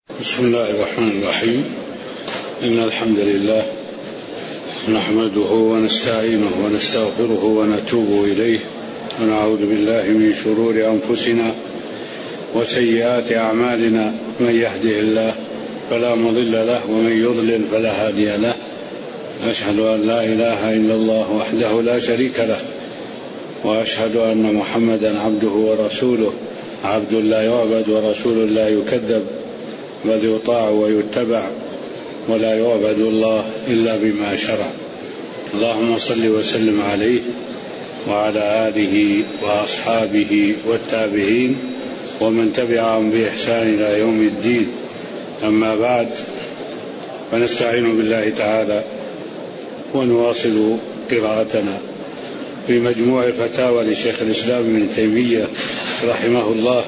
بسم الله الرحمن الرحيم. إن الحمد لله نحمده ونستعينه ونستغفره ونتوب إليه ونعوذ بالله من شرور أنفسنا وسيئات أعمالنا. من يهده الله فلا مضل له ومن يضلل فلا هادي له. أشهد أن لا إله إلا الله وحده لا شريك له وأشهد أن محمدا عبده ورسوله. عبد لا يعبد ورسول لا يكذب، بل يطاع ويتبع ولا يعبد الله إلا بما شرع. اللهم صل وسلم عليه وعلى آله وأصحابه والتابعين ومن تبعهم بإحسان إلى يوم الدين. أما بعد، فنستعين بالله تعالى ونواصل قراءتنا في مجموع الفتاوى لشيخ الإسلام ابن تيمية رحمه الله.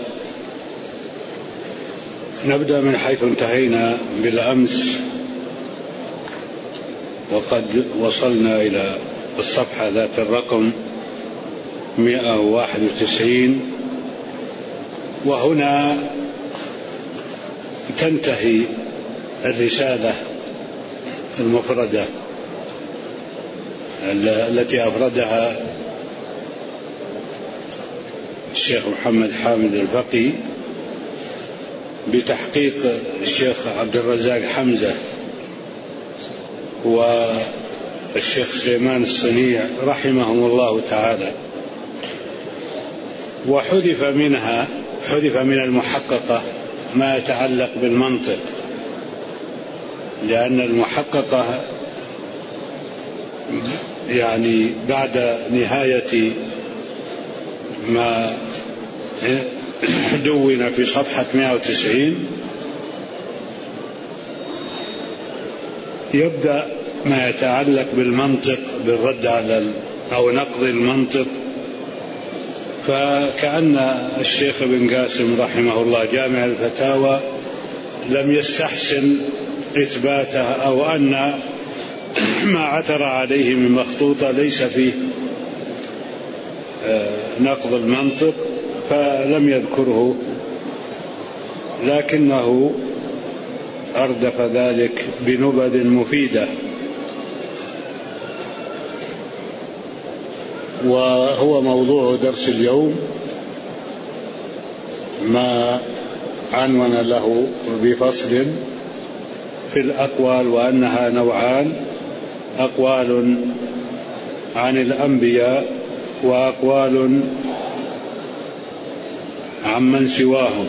نبدأ من حيث انتهينا بالأمس، وقد وصلنا إلى الصفحة ذات الرقم 191، وهنا تنتهي الرسالة المفردة التي أفردها الشيخ محمد حامد الفقي بتحقيق الشيخ عبد الرزاق حمزة والشيخ سليمان الصنيع رحمهم الله تعالى. وحذف من المحققة ما يتعلق بالمنطق، لأن المحققة يعني بعد نهاية ما دون في صفحة 190 يبدأ ما يتعلق بالمنطق، بالرد على أو نقض المنطق. فكأن الشيخ ابن قاسم رحمه الله جامع الفتاوى لم يستحسن إثباتها، أو أن ما عثر عليه من مخطوطة ليس فيه نقض المنطق فلم يذكره، لكنه أردف ذلك بنبذ مفيدة. وهو موضوع درس اليوم ما عنون له بفصل في الأقوال، وأنها نوعان: أقوال عن الأنبياء وأقوال عمن سواهم.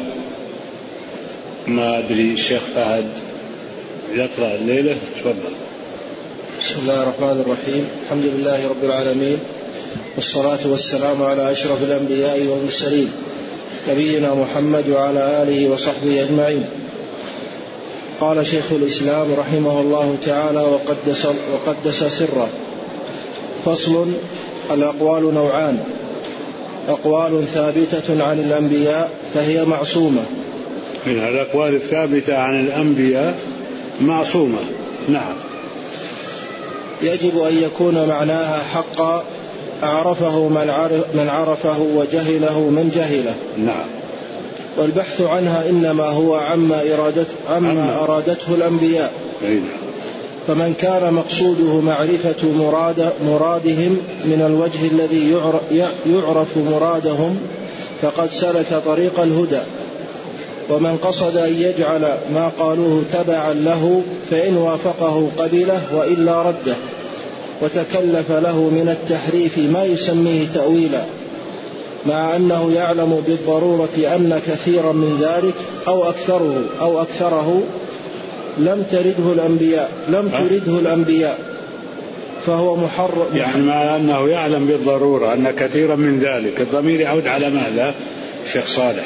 ما أدري الشيخ فهد يقرأ الليلة، تفضل. بسم الله الرحمن الرحيم. الحمد لله رب العالمين، والصلاة والسلام على أشرف الأنبياء والمرسلين نبينا محمد وعلى آله وصحبه أجمعين. قال شيخ الإسلام رحمه الله تعالى وقدس سره: فصل: الأقوال نوعان: أقوال ثابتة عن الأنبياء فهي معصومة. من الأقوال الثابتة عن الأنبياء معصومة، نعم، يجب أن يكون معناها حقا أعرفه من عرفه وجهله من جهله، نعم. والبحث عنها إنما هو عما أرادته الأنبياء. فمن كان مقصوده معرفة مرادهم من الوجه الذي يعرف مرادهم فقد سلك طريق الهدى. ومن قصد أن يجعل ما قالوه تبعا له فإن وافقه قبله وإلا رده، وتكلف له من التحريف ما يسميه تأويلا، مع أنه يعلم بالضرورة أن كثيرا من ذلك أو أكثره لم ترده الأنبياء فهو محرم. يعني مع أنه يعلم بالضرورة أن كثيرا من ذلك، الضمير يعود على ماذا شيخ صالح؟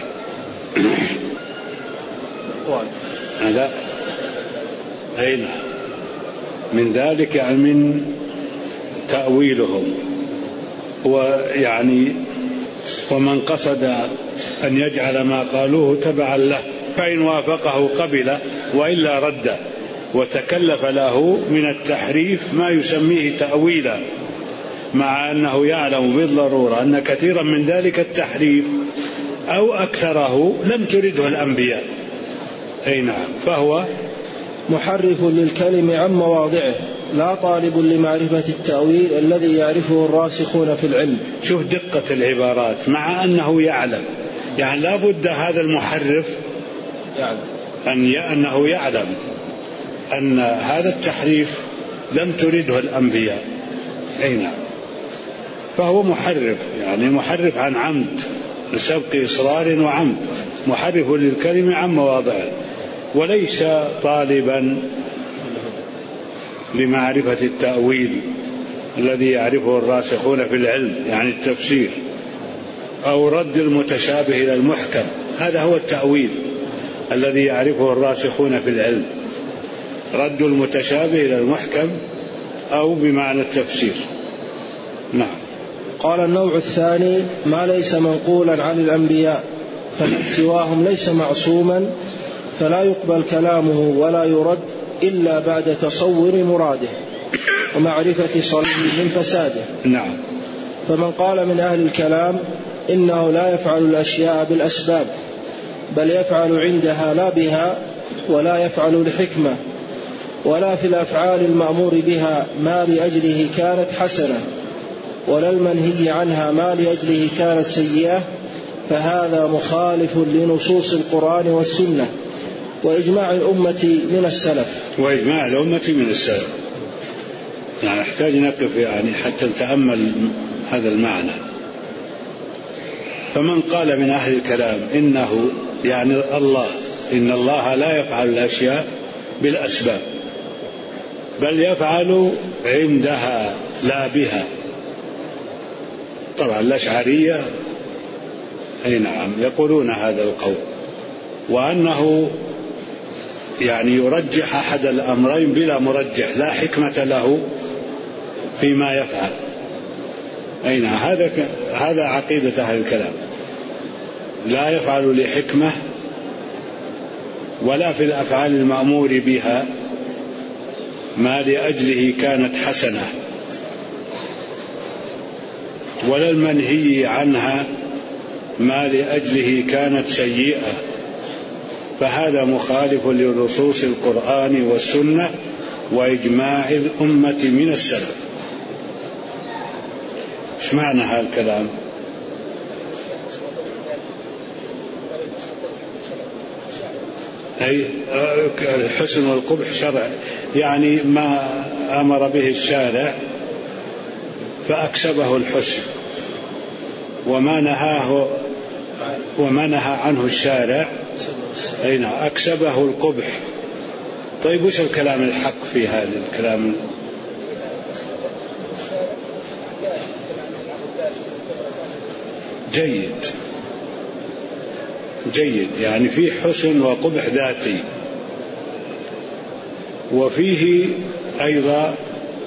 هذا أين من ذلك؟ يعني من تأويلهم. ويعني ومن قصد أن يجعل ما قالوه تبعا له فإن وافقه قبل وإلا رد، وتكلف له من التحريف ما يسميه تأويلا، مع أنه يعلم بالضرورة أن كثيرا من ذلك التحريف أو أكثره لم ترده الأنبياء. أي نعم، فهو محرف للكلم عن مواضعه لا طالب لمعرفة التأويل الذي يعرفه الراسخون في العلم. شوف دقة العبارات، مع أنه يعلم، يعني لا بد هذا المحرف أنه يعلم أن هذا التحريف لم ترده الأنبياء. أي نعم، فهو محرف، يعني محرف عن عمد لسبق إصرار وعمد، محرف للكلمة عن مواضعه، وليس طالبا لمعرفة التأويل الذي يعرفه الراسخون في العلم، يعني التفسير، أو رد المتشابه إلى المحكم. هذا هو التأويل الذي يعرفه الراسخون في العلم، رد المتشابه إلى المحكم أو بمعنى التفسير. نعم. قال النوع الثاني ما ليس منقولا عن الأنبياء، فمن سواهم ليس معصوما فلا يقبل كلامه ولا يرد إلا بعد تصور مراده ومعرفة صلبه من فساده. نعم. فمن قال من أهل الكلام إنه لا يفعل الأشياء بالأسباب بل يفعل عندها لا بها، ولا يفعل لحكمة، ولا في الأفعال المأمور بها ما لأجله كانت حسنة، ولا المنهي عنها ما لأجله كانت سيئة، فهذا مخالف لنصوص القرآن والسنة وإجماع الأمة من السلف. وإجماع الأمة من السلف، يعني نحتاج نقف يعني حتى نتأمل هذا المعنى. فمن قال من أهل الكلام إنه، يعني الله، إن الله لا يفعل الأشياء بالأسباب بل يفعل عندها لا بها. طبعا الأشعرية أي نعم يقولون هذا القول، وأنه يعني يرجح أحد الأمرين بلا مرجح، لا حكمة له فيما يفعل. أي نعم، هذا عقيدة أهل الكلام، لا يفعل لحكمة، ولا في الأفعال المأمور بها ما لأجله كانت حسنة، ولا المنهي عنها ما لأجله كانت سيئة، فهذا مخالف لنصوص القرآن والسنة وإجماع الأمة من السلف. ايش معنى هذا الكلام؟ أي الحسن والقبح شرع، يعني ما أمر به الشارع فأكسبه الحسن، وما نهى عنه الشارع أين أكسبه القبح. طيب وش الكلام الحق في هذا الكلام؟ جيد، يعني فيه حسن وقبح ذاتي، وفيه أيضا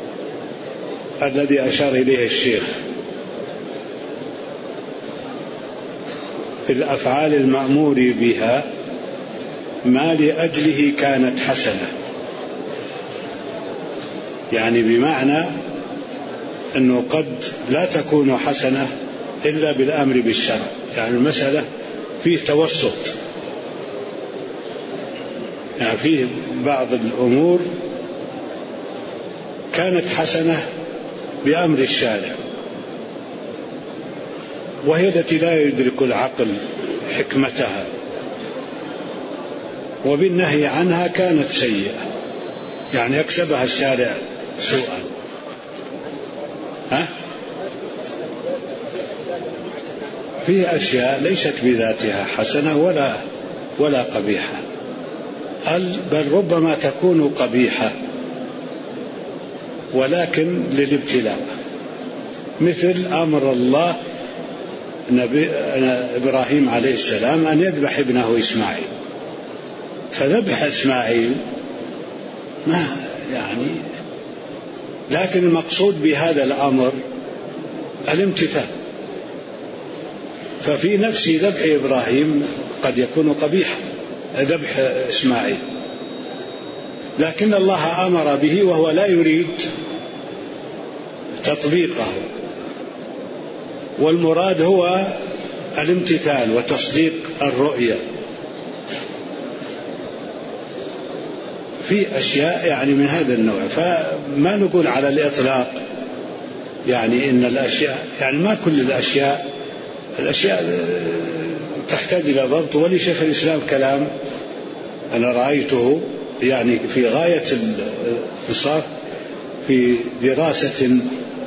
الذي أشار إليه الشيخ في الأفعال المأمور بها ما لأجله كانت حسنة، يعني بمعنى أنه قد لا تكون حسنة إلا بالأمر بالشرع، يعني المسألة فيه توسط، يعني فيه بعض الأمور كانت حسنة بأمر الشارع، وهي التي لا يدرك العقل حكمتها، وبالنهي عنها كانت سيئة، يعني أكسبها الشارع سوءا. في أشياء ليست بذاتها حسنة ولا قبيحة، بل ربما تكون قبيحة ولكن للابتلاء، مثل أمر الله إبراهيم عليه السلام أن يذبح ابنه إسماعيل، فذبح إسماعيل ما يعني، لكن المقصود بهذا الأمر الامتثال، ففي نفس ذبح إبراهيم قد يكون قبيحا ذبح إسماعيل، لكن الله أمر به وهو لا يريد تطبيقه، والمراد هو الامتثال وتصديق الرؤية. في أشياء يعني من هذا النوع، فما نقول على الإطلاق يعني إن الأشياء يعني ما كل الأشياء تحتاج إلى ضبط. ولشيخ الإسلام كلام أنا رأيته يعني في غاية الإنصاف في دراسة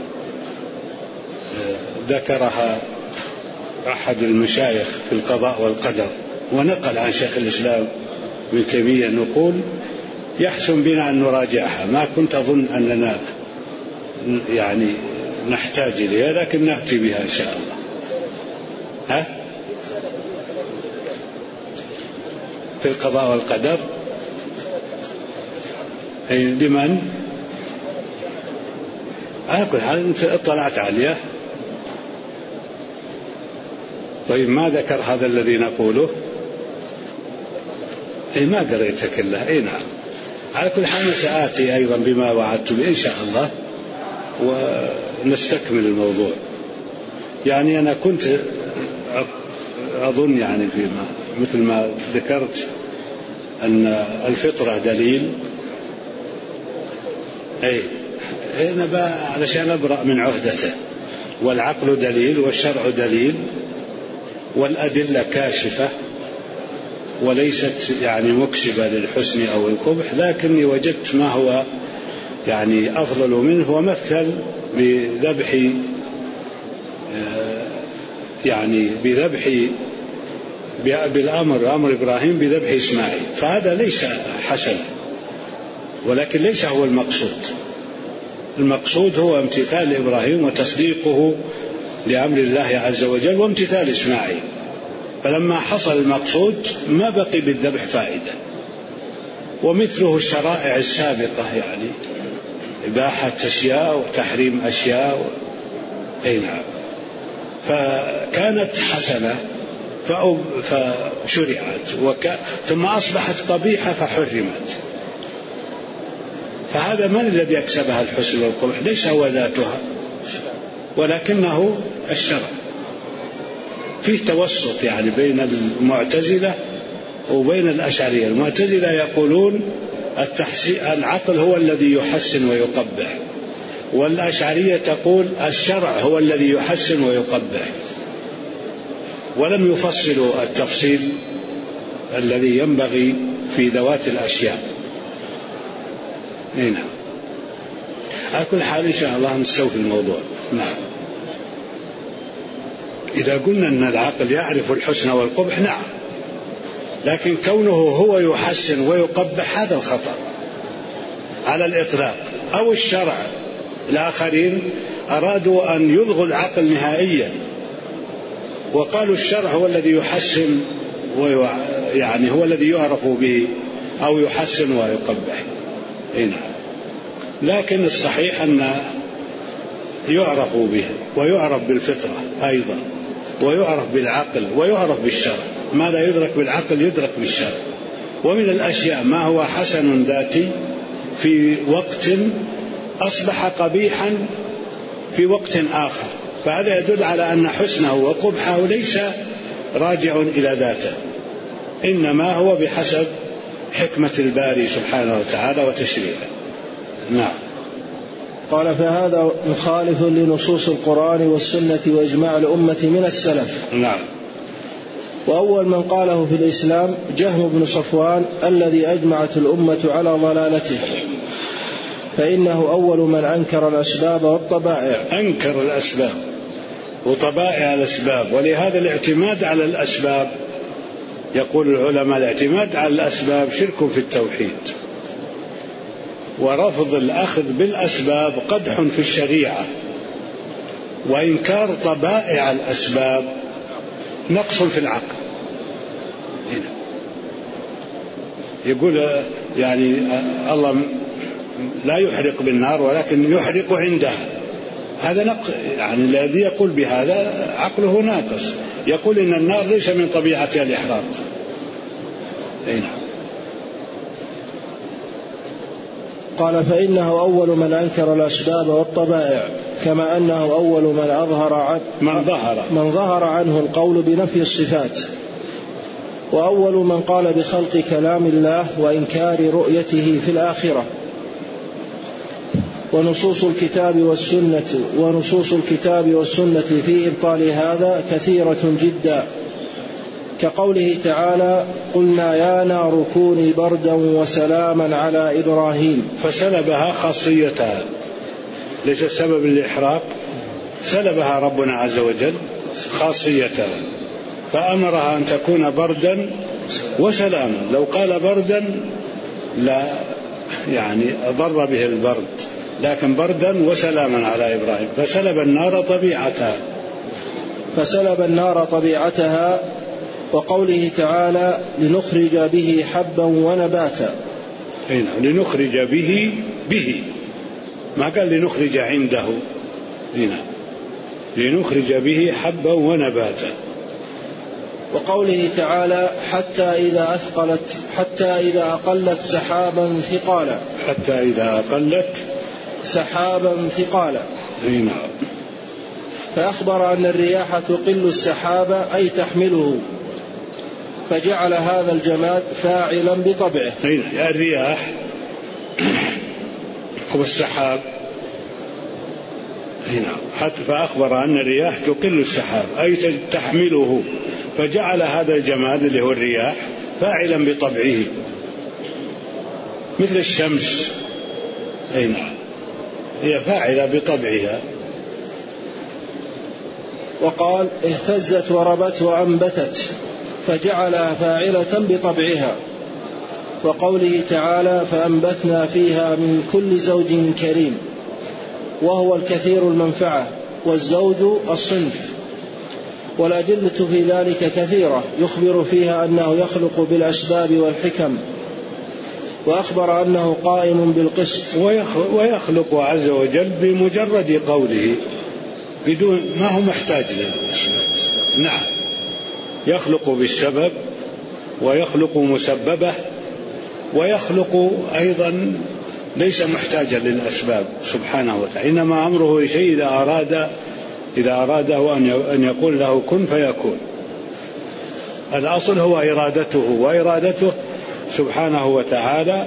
ذكرها أحد المشايخ في القضاء والقدر، ونقل عن شيخ الإسلام ابن تيمية نقول يحسن بنا أن نراجعها. ما كنت أظن أننا يعني نحتاج إليها، لكن نأتي بها إن شاء الله. في القضاء والقدر لمن أقول حال اطلعت عليه. طيب ما ذكر هذا الذي نقوله؟ ما قريته كله. نعم. على كل حال سآتي أيضا بما وعدت به إن شاء الله ونستكمل الموضوع. يعني أنا كنت أظن يعني فيما مثل ما ذكرت أن الفطرة دليل، نبى علشان أبرأ من عهدته، والعقل دليل، والشرع دليل، والأدلة كاشفة وليست يعني مكسبة للحسن أو القبح، لكني وجدت ما هو يعني أفضل منه. ومثل بذبح يعني بذبح بالأمر أمر إبراهيم بذبح إسماعيل، فهذا ليس حسن، ولكن ليس هو المقصود. المقصود هو امتثال إبراهيم وتصديقه لأمر الله عز وجل وامتثال إسماعيل. فلما حصل المقصود ما بقي بالذبح فائدة. ومثله الشرائع السابقة يعني إباحة أشياء وتحريم أشياء نعم، فكانت حسنة فشرعت ثم أصبحت قبيحة فحرمت. فهذا من الذي يكسبها الحسن والقبح؟ ليس هو ذاتها، ولكنه الشرع. فيه توسط يعني بين المعتزلة وبين الأشعرية. المعتزلة يقولون العقل هو الذي يحسن ويقبح، والأشعرية تقول الشرع هو الذي يحسن ويقبح، ولم يفصلوا التفصيل الذي ينبغي في ذوات الأشياء. نعم. على كل حال إن شاء الله نستوفي الموضوع. نعم. إذا قلنا أن العقل يعرف الحسن والقبح نعم، لكن كونه هو يحسن ويقبح هذا الخطأ على الإطلاق. أو الشرع، الآخرين أرادوا أن يلغوا العقل نهائيا وقالوا الشرع هو الذي يحسن يعني هو الذي يعرف به أو يحسن ويقبح. نعم. لكن الصحيح أن يعرف به ويعرف بالفطرة أيضا، ويعرف بالعقل ويعرف بالشرع. ما لا يدرك بالعقل يدرك بالشرع. ومن الأشياء ما هو حسن ذاتي في وقت أصبح قبيحا في وقت آخر، فهذا يدل على أن حسنه وقبحه ليس راجع إلى ذاته، إنما هو بحسب حكمة الباري سبحانه وتعالى وتشريعه. نعم. قال فهذا مخالف لنصوص القرآن والسنة وإجماع الأمة من السلف. نعم. وأول من قاله في الإسلام جهم بن صفوان الذي أجمعت الأمة على ضلالته، فإنه أول من أنكر الأسباب والطبائع. أنكر الأسباب وطبائع الأسباب، ولهذا الاعتماد على الأسباب يقول العلماء الاعتماد على الأسباب شرك في التوحيد، ورفض الأخذ بالأسباب قدح في الشريعة، وإنكار طبائع الأسباب نقص في العقل. هنا يقول يعني الله لا يحرق بالنار ولكن يحرق عندها، هذا نقص. يعني الذي يقول بهذا عقله ناقص، يقول إن النار ليس من طبيعتها الإحراق. هنا قال فإنه أول من أنكر الأسباب والطبائع، كما أنه أول من ظهر عنه القول بنفي الصفات. وأول من قال بخلق كلام الله وإنكار رؤيته في الآخرة. ونصوص الكتاب والسنة في إبطال هذا كثيرة جدا، كقوله تعالى: قلنا يا نار كوني بردا وسلاما على إبراهيم. فسلبها خاصيتها، ليس سبب الإحراق، سلبها ربنا عز وجل خاصيتها، فأمرها أن تكون بردا وسلاما. لو قال بردا لا يعني أضر به البرد، لكن بردا وسلاما على إبراهيم. فسلب النار طبيعتها. وقوله تعالى: لنخرج به حبا ونباتا. لنخرج به ما قال لنخرج عنده، لنخرج به حبا ونباتا. وقوله تعالى: حتى إذا أقلت سحابا ثقالا. فأخبر أن الرياح تقل السحاب أي تحمله، فجعل هذا الجماد فاعلا بطبعه. الرياح والسحاب، فأخبر أن الرياح تقل السحاب أي تحمله، فجعل هذا الجماد اللي هو الرياح فاعلا بطبعه مثل الشمس. هي فاعلة بطبعها. وقال: اهتزت وربت وأنبتت، فجعلها فاعلة بطبعها. وقوله تعالى: فأنبتنا فيها من كل زوج كريم، وهو الكثير المنفعة، والزوج الصنف. والأدلة في ذلك كثيرة، يخبر فيها أنه يخلق بالأسباب والحكم، وأخبر أنه قائم بالقسط. ويخلق عز وجل بمجرد قوله، بدون ما هو محتاج للأسباب. نعم، يخلق بالسبب، ويخلق مسببه، ويخلق أيضا ليس محتاجا للأسباب سبحانه وتعالى. إنما أمره شيء إذا أراده أن يقول له كن فيكون. الأصل هو إرادته، وإرادته سبحانه وتعالى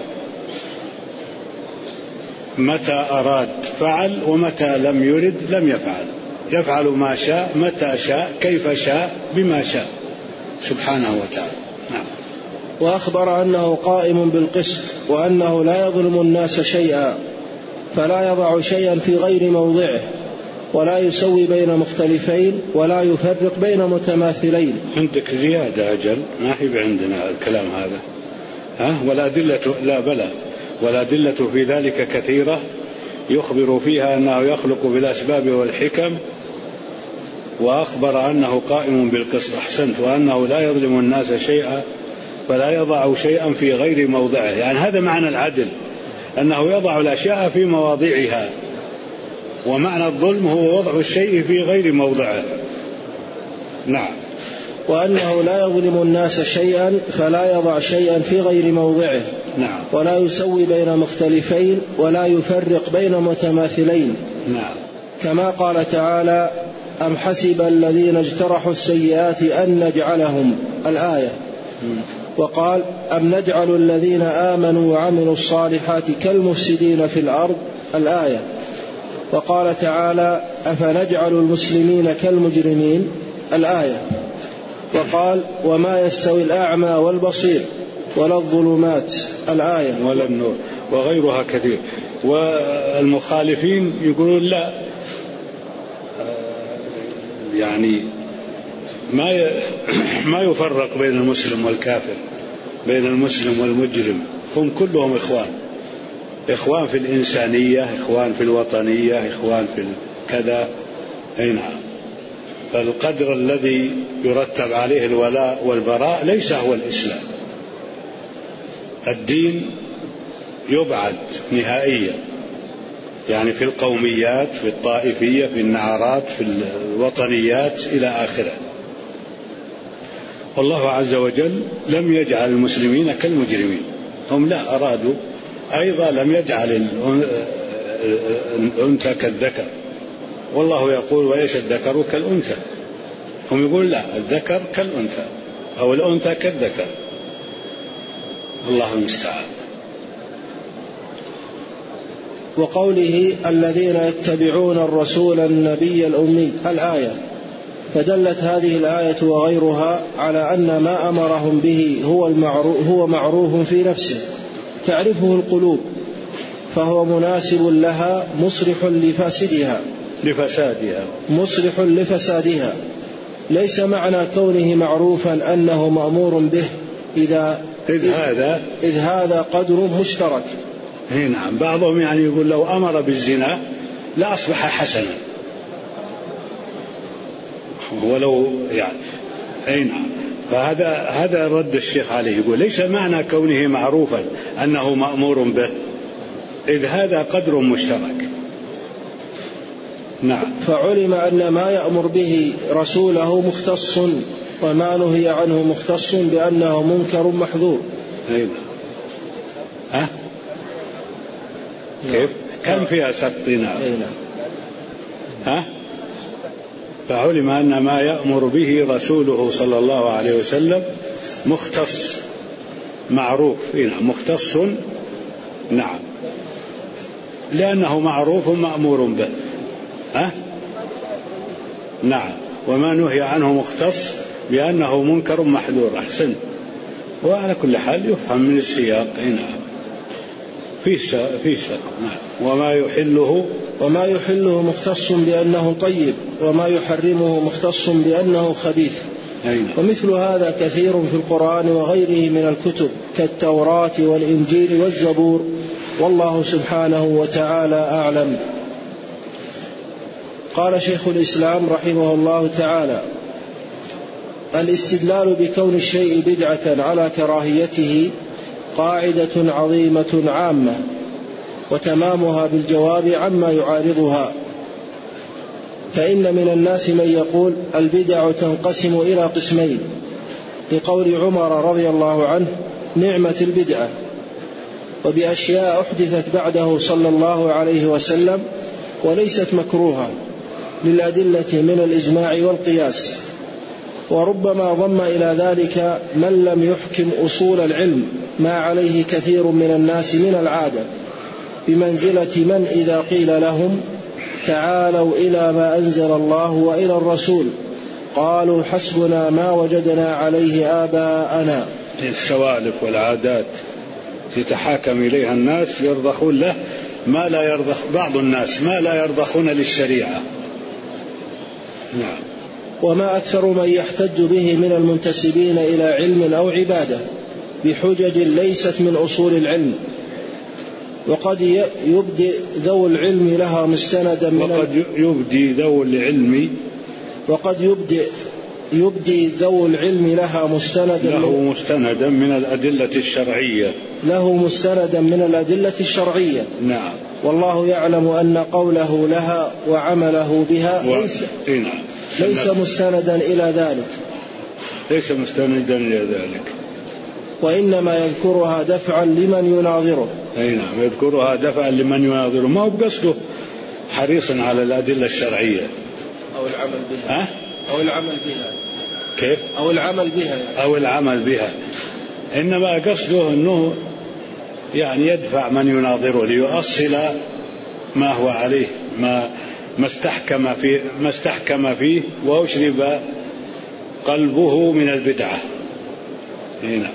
متى أراد فعل، ومتى لم يرد لم يفعل. يفعل ما شاء متى شاء كيف شاء بما شاء سبحانه وتعالى. نعم. وأخبر أنه قائم بالقسط، وأنه لا يظلم الناس شيئا، فلا يضع شيئا في غير موضعه، ولا يسوي بين مختلفين، ولا يفرق بين متماثلين. عندك زيادة أجل، ما هي عندنا الكلام هذا. والأدلة في ذلك كثيرة، يخبر فيها أنه يخلق بالأسباب والحكم، وأخبر أنه قائم بالقسط. أحسنت. وأنه لا يظلم الناس شيئا، فلا يضع شيئا في غير موضعه. يعني هذا معنى العدل، أنه يضع الأشياء في مواضعها، ومعنى الظلم هو وضع الشيء في غير موضعه. نعم. وأنه لا يظلم الناس شيئا، فلا يضع شيئا في غير موضعه. نعم. ولا يسوي بين مختلفين، ولا يفرق بين متماثلين. نعم. كما قال تعالى: أم حسب الذين اجترحوا السيئات أن نجعلهم، الآية. وقال: أم نجعل الذين آمنوا وعملوا الصالحات كالمفسدين في الأرض، الآية. وقال تعالى: أفنجعل المسلمين كالمجرمين، الآية. وقال: وما يستوي الأعمى والبصير ولا الظلمات، الآية. ولا النور، وغيرها كثير. والمخالفين يقولون لا، يعني ما يفرق بين المسلم والكافر، بين المسلم والمجرم، هم كلهم إخوان في الإنسانية، إخوان في الوطنية، إخوان في كذا. نعم. فالقدر الذي يرتب عليه الولاء والبراء ليس هو الإسلام. الدين يبعد نهائيا، يعني في القوميات، في الطائفية، في النعرات، في الوطنيات إلى آخره. والله عز وجل لم يجعل المسلمين كالمجرمين، هم لا أرادوا أيضا، لم يجعل الأنثى كالذكر، والله يقول: وإيش الذكر كالأنثى. هم يقول لا، الذكر كالأنثى، أو الأنثى كالذكر، الله المستعان. وقوله الذين يتبعون الرسول النبي الأمي الآية، فدلت هذه الآية وغيرها على أن ما أمرهم به هو معروف في نفسه تعرفه القلوب، فهو مناسب لها مصلح لفسادها. ليس معنى كونه معروفا أنه مأمور به إذ هذا قدر مشترك. نعم، بعضهم يعني يقول لو أمر بالزنا لأصبح حسنا، ولو يعني نعم. فهذا رد الشيخ عليه، يقول ليس معنى كونه معروفا أنه مأمور به إذ هذا قدر مشترك. نعم. فعلم أن ما يأمر به رسوله مختص، وما نهي عنه مختص بأنه منكر محذور. كيف؟ كم فيها سقطنا؟ فعلم أن ما يأمر به رسوله صلى الله عليه وسلم مختص معروف. مختص، نعم، لأنه معروف مأمور به. نعم. وما نهي عنه مختص بأنه منكر محذور. أحسن. وعلى كل حال يفهم من السياق. نعم، في سياق. نعم. وما يحله مختص بأنه طيب، وما يحرمه مختص بأنه خبيث. ومثل هذا كثير في القرآن وغيره من الكتب كالتوراة والإنجيل والزبور، والله سبحانه وتعالى أعلم. قال شيخ الإسلام رحمه الله تعالى: الاستدلال بكون الشيء بدعة على كراهيته قاعدة عظيمة عامة، وتمامها بالجواب عما يعارضها. فإن من الناس من يقول البدع تنقسم إلى قسمين، لقول عمر رضي الله عنه: نعمة البدعة، وبأشياء أحدثت بعده صلى الله عليه وسلم وليست مكروهة للأدلة من الإجماع والقياس. وربما ضم إلى ذلك من لم يحكم أصول العلم ما عليه كثير من الناس من العادة، بمنزلة من إذا قيل لهم تعالوا إلى ما أنزل الله وإلى الرسول قالوا حسبنا ما وجدنا عليه آباءنا. السوالف والعادات يتحاكم إليها الناس، يرضخون له ما لا يرضخ بعض الناس ما لا يرضخون للشريعة. نعم. وما أكثر من يحتج به من المنتسبين إلى علم أو عبادة بحجج ليست من أصول العلم، وقد يبدي ذو العلم لها مستندا من الأدلة الشرعية. نعم. والله يعلم أن قوله لها وعمله بها ليس مستندا إلى ذلك، وإنما يذكرها دفعا لمن يناظره. نعم، يذكرها دفعا لمن يناظره، ما هو بقصده حريصا على الأدلة الشرعية أو العمل بها. كيف؟ أو العمل بها، إنما قصده أنه يعني يدفع من يناظره ليؤصل ما هو عليه، ما استحكم فيه وأشرب قلبه من البدعة. هنا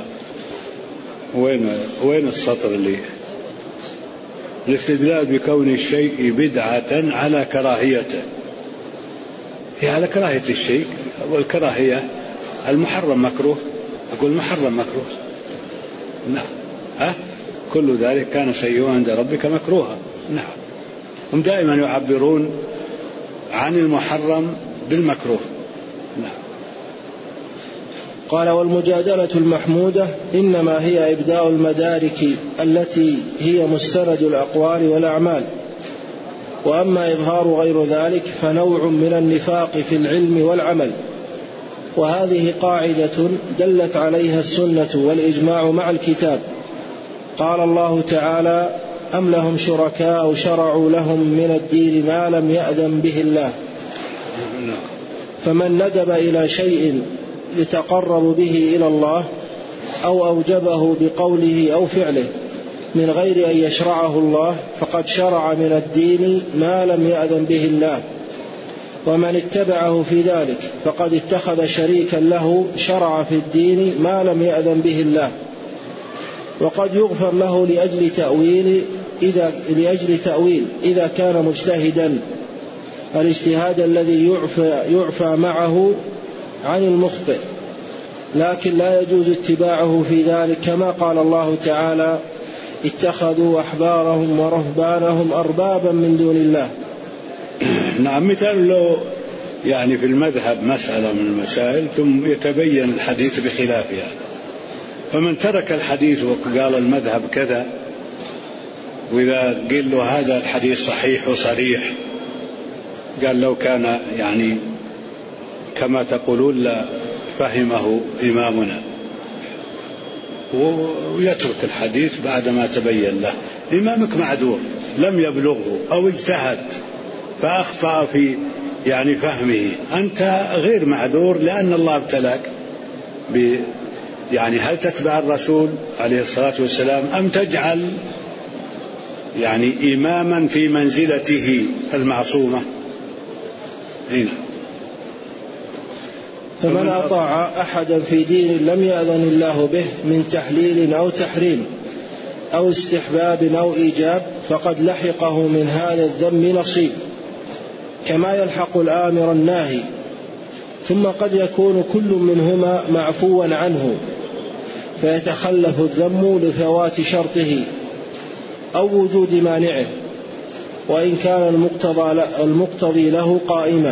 وين السطر اللي الاستدلال بكون الشيء بدعة على كراهيته، هي على كراهية الشيء، والكراهية المحرم مكروه، أقول محرم مكروه. نعم. كل ذلك كان سيئا عند ربك مكروها. نعم. هم دائما يعبرون عن المحرم بالمكروه. نعم. قال: والمجادلة المحمودة إنما هي إبداء المدارك التي هي مستند الأقوال والأعمال، وأما إظهار غير ذلك فنوع من النفاق في العلم والعمل. وهذه قاعدة دلت عليها السنة والإجماع مع الكتاب. قال الله تعالى: أم لهم شركاء شرعوا لهم من الدين ما لم يأذن به الله. فمن ندب إلى شيء يتقرب به إلى الله أو أوجبه بقوله أو فعله من غير أن يشرعه الله فقد شرع من الدين ما لم يأذن به الله، ومن اتبعه في ذلك فقد اتخذ شريكا له شرع في الدين ما لم يأذن به الله. وقد يغفر له لأجل تأويل إذا كان مجتهدا الاجتهاد الذي يعفى معه عن المخطئ، لكن لا يجوز اتباعه في ذلك، كما قال الله تعالى: اتخذوا أحبارهم ورهبانهم أربابا من دون الله. نعم، مثال لو يعني في المذهب مسألة من المسائل ثم يتبين الحديث بخلافها، فمن ترك الحديث وقال المذهب كذا، وإذا قيل له هذا الحديث صحيح وصريح قال لو كان يعني كما تقولون لا فهمه إمامنا، ويترك الحديث بعدما تبين له إمامك معذور لم يبلغه أو اجتهد فأخطأ في يعني فهمه، أنت غير معذور لأن الله ابتلاك يعني هل تتبع الرسول عليه الصلاة والسلام أم تجعل يعني إماما في منزلته المعصومة؟ هنا فمن أطاع أحدا في دين لم يأذن الله به من تحليل أو تحريم أو استحباب أو إيجاب فقد لحقه من هذا الذم نصيب، كما يلحق الآمر الناهي. ثم قد يكون كل منهما معفوا عنه فيتخلف الذم لفوات شرطه أو وجود مانعه، وإن كان المقتضي له قائما،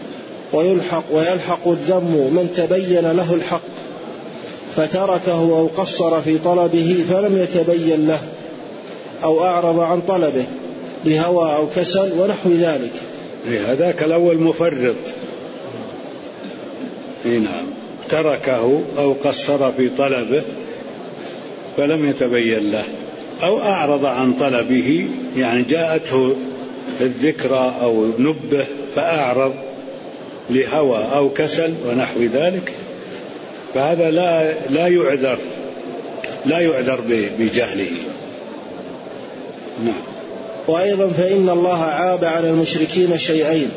ويلحق الذم من تبين له الحق فتركه أو قصر في طلبه فلم يتبين له أو أعرض عن طلبه لهوى أو كسل ونحو ذلك. هذاك الأول مفرط، نعم، تركه أو قصر في طلبه فلم يتبين له أو أعرض عن طلبه، يعني جاءته الذكرى أو نبه فأعرض لهوى أو كسل ونحو ذلك، فهذا لا يعذر بجهله. نعم. وأيضا فإن الله عاب على المشركين شيئين: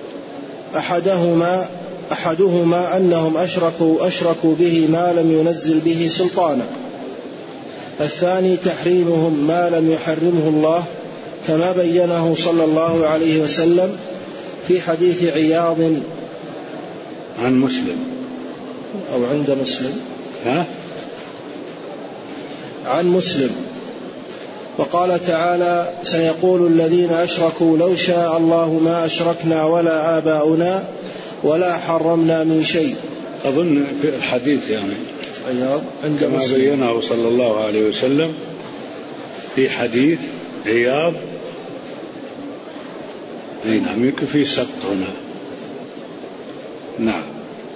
أحدهما أنهم أشركوا به ما لم ينزل به سلطانا، الثاني تحريمهم ما لم يحرمه الله، كما بينه صلى الله عليه وسلم في حديث عياض عن مسلم أو عند مسلم عن مسلم، وقال تعالى: سيقول الذين أشركوا لو شاء الله ما أشركنا ولا آباؤنا ولا حرمنا من شيء. أظن في الحديث يعني عياض عند كما مسلم بينه صلى الله عليه وسلم في حديث عياض. نعم، يمكن في سقط هنا. نعم.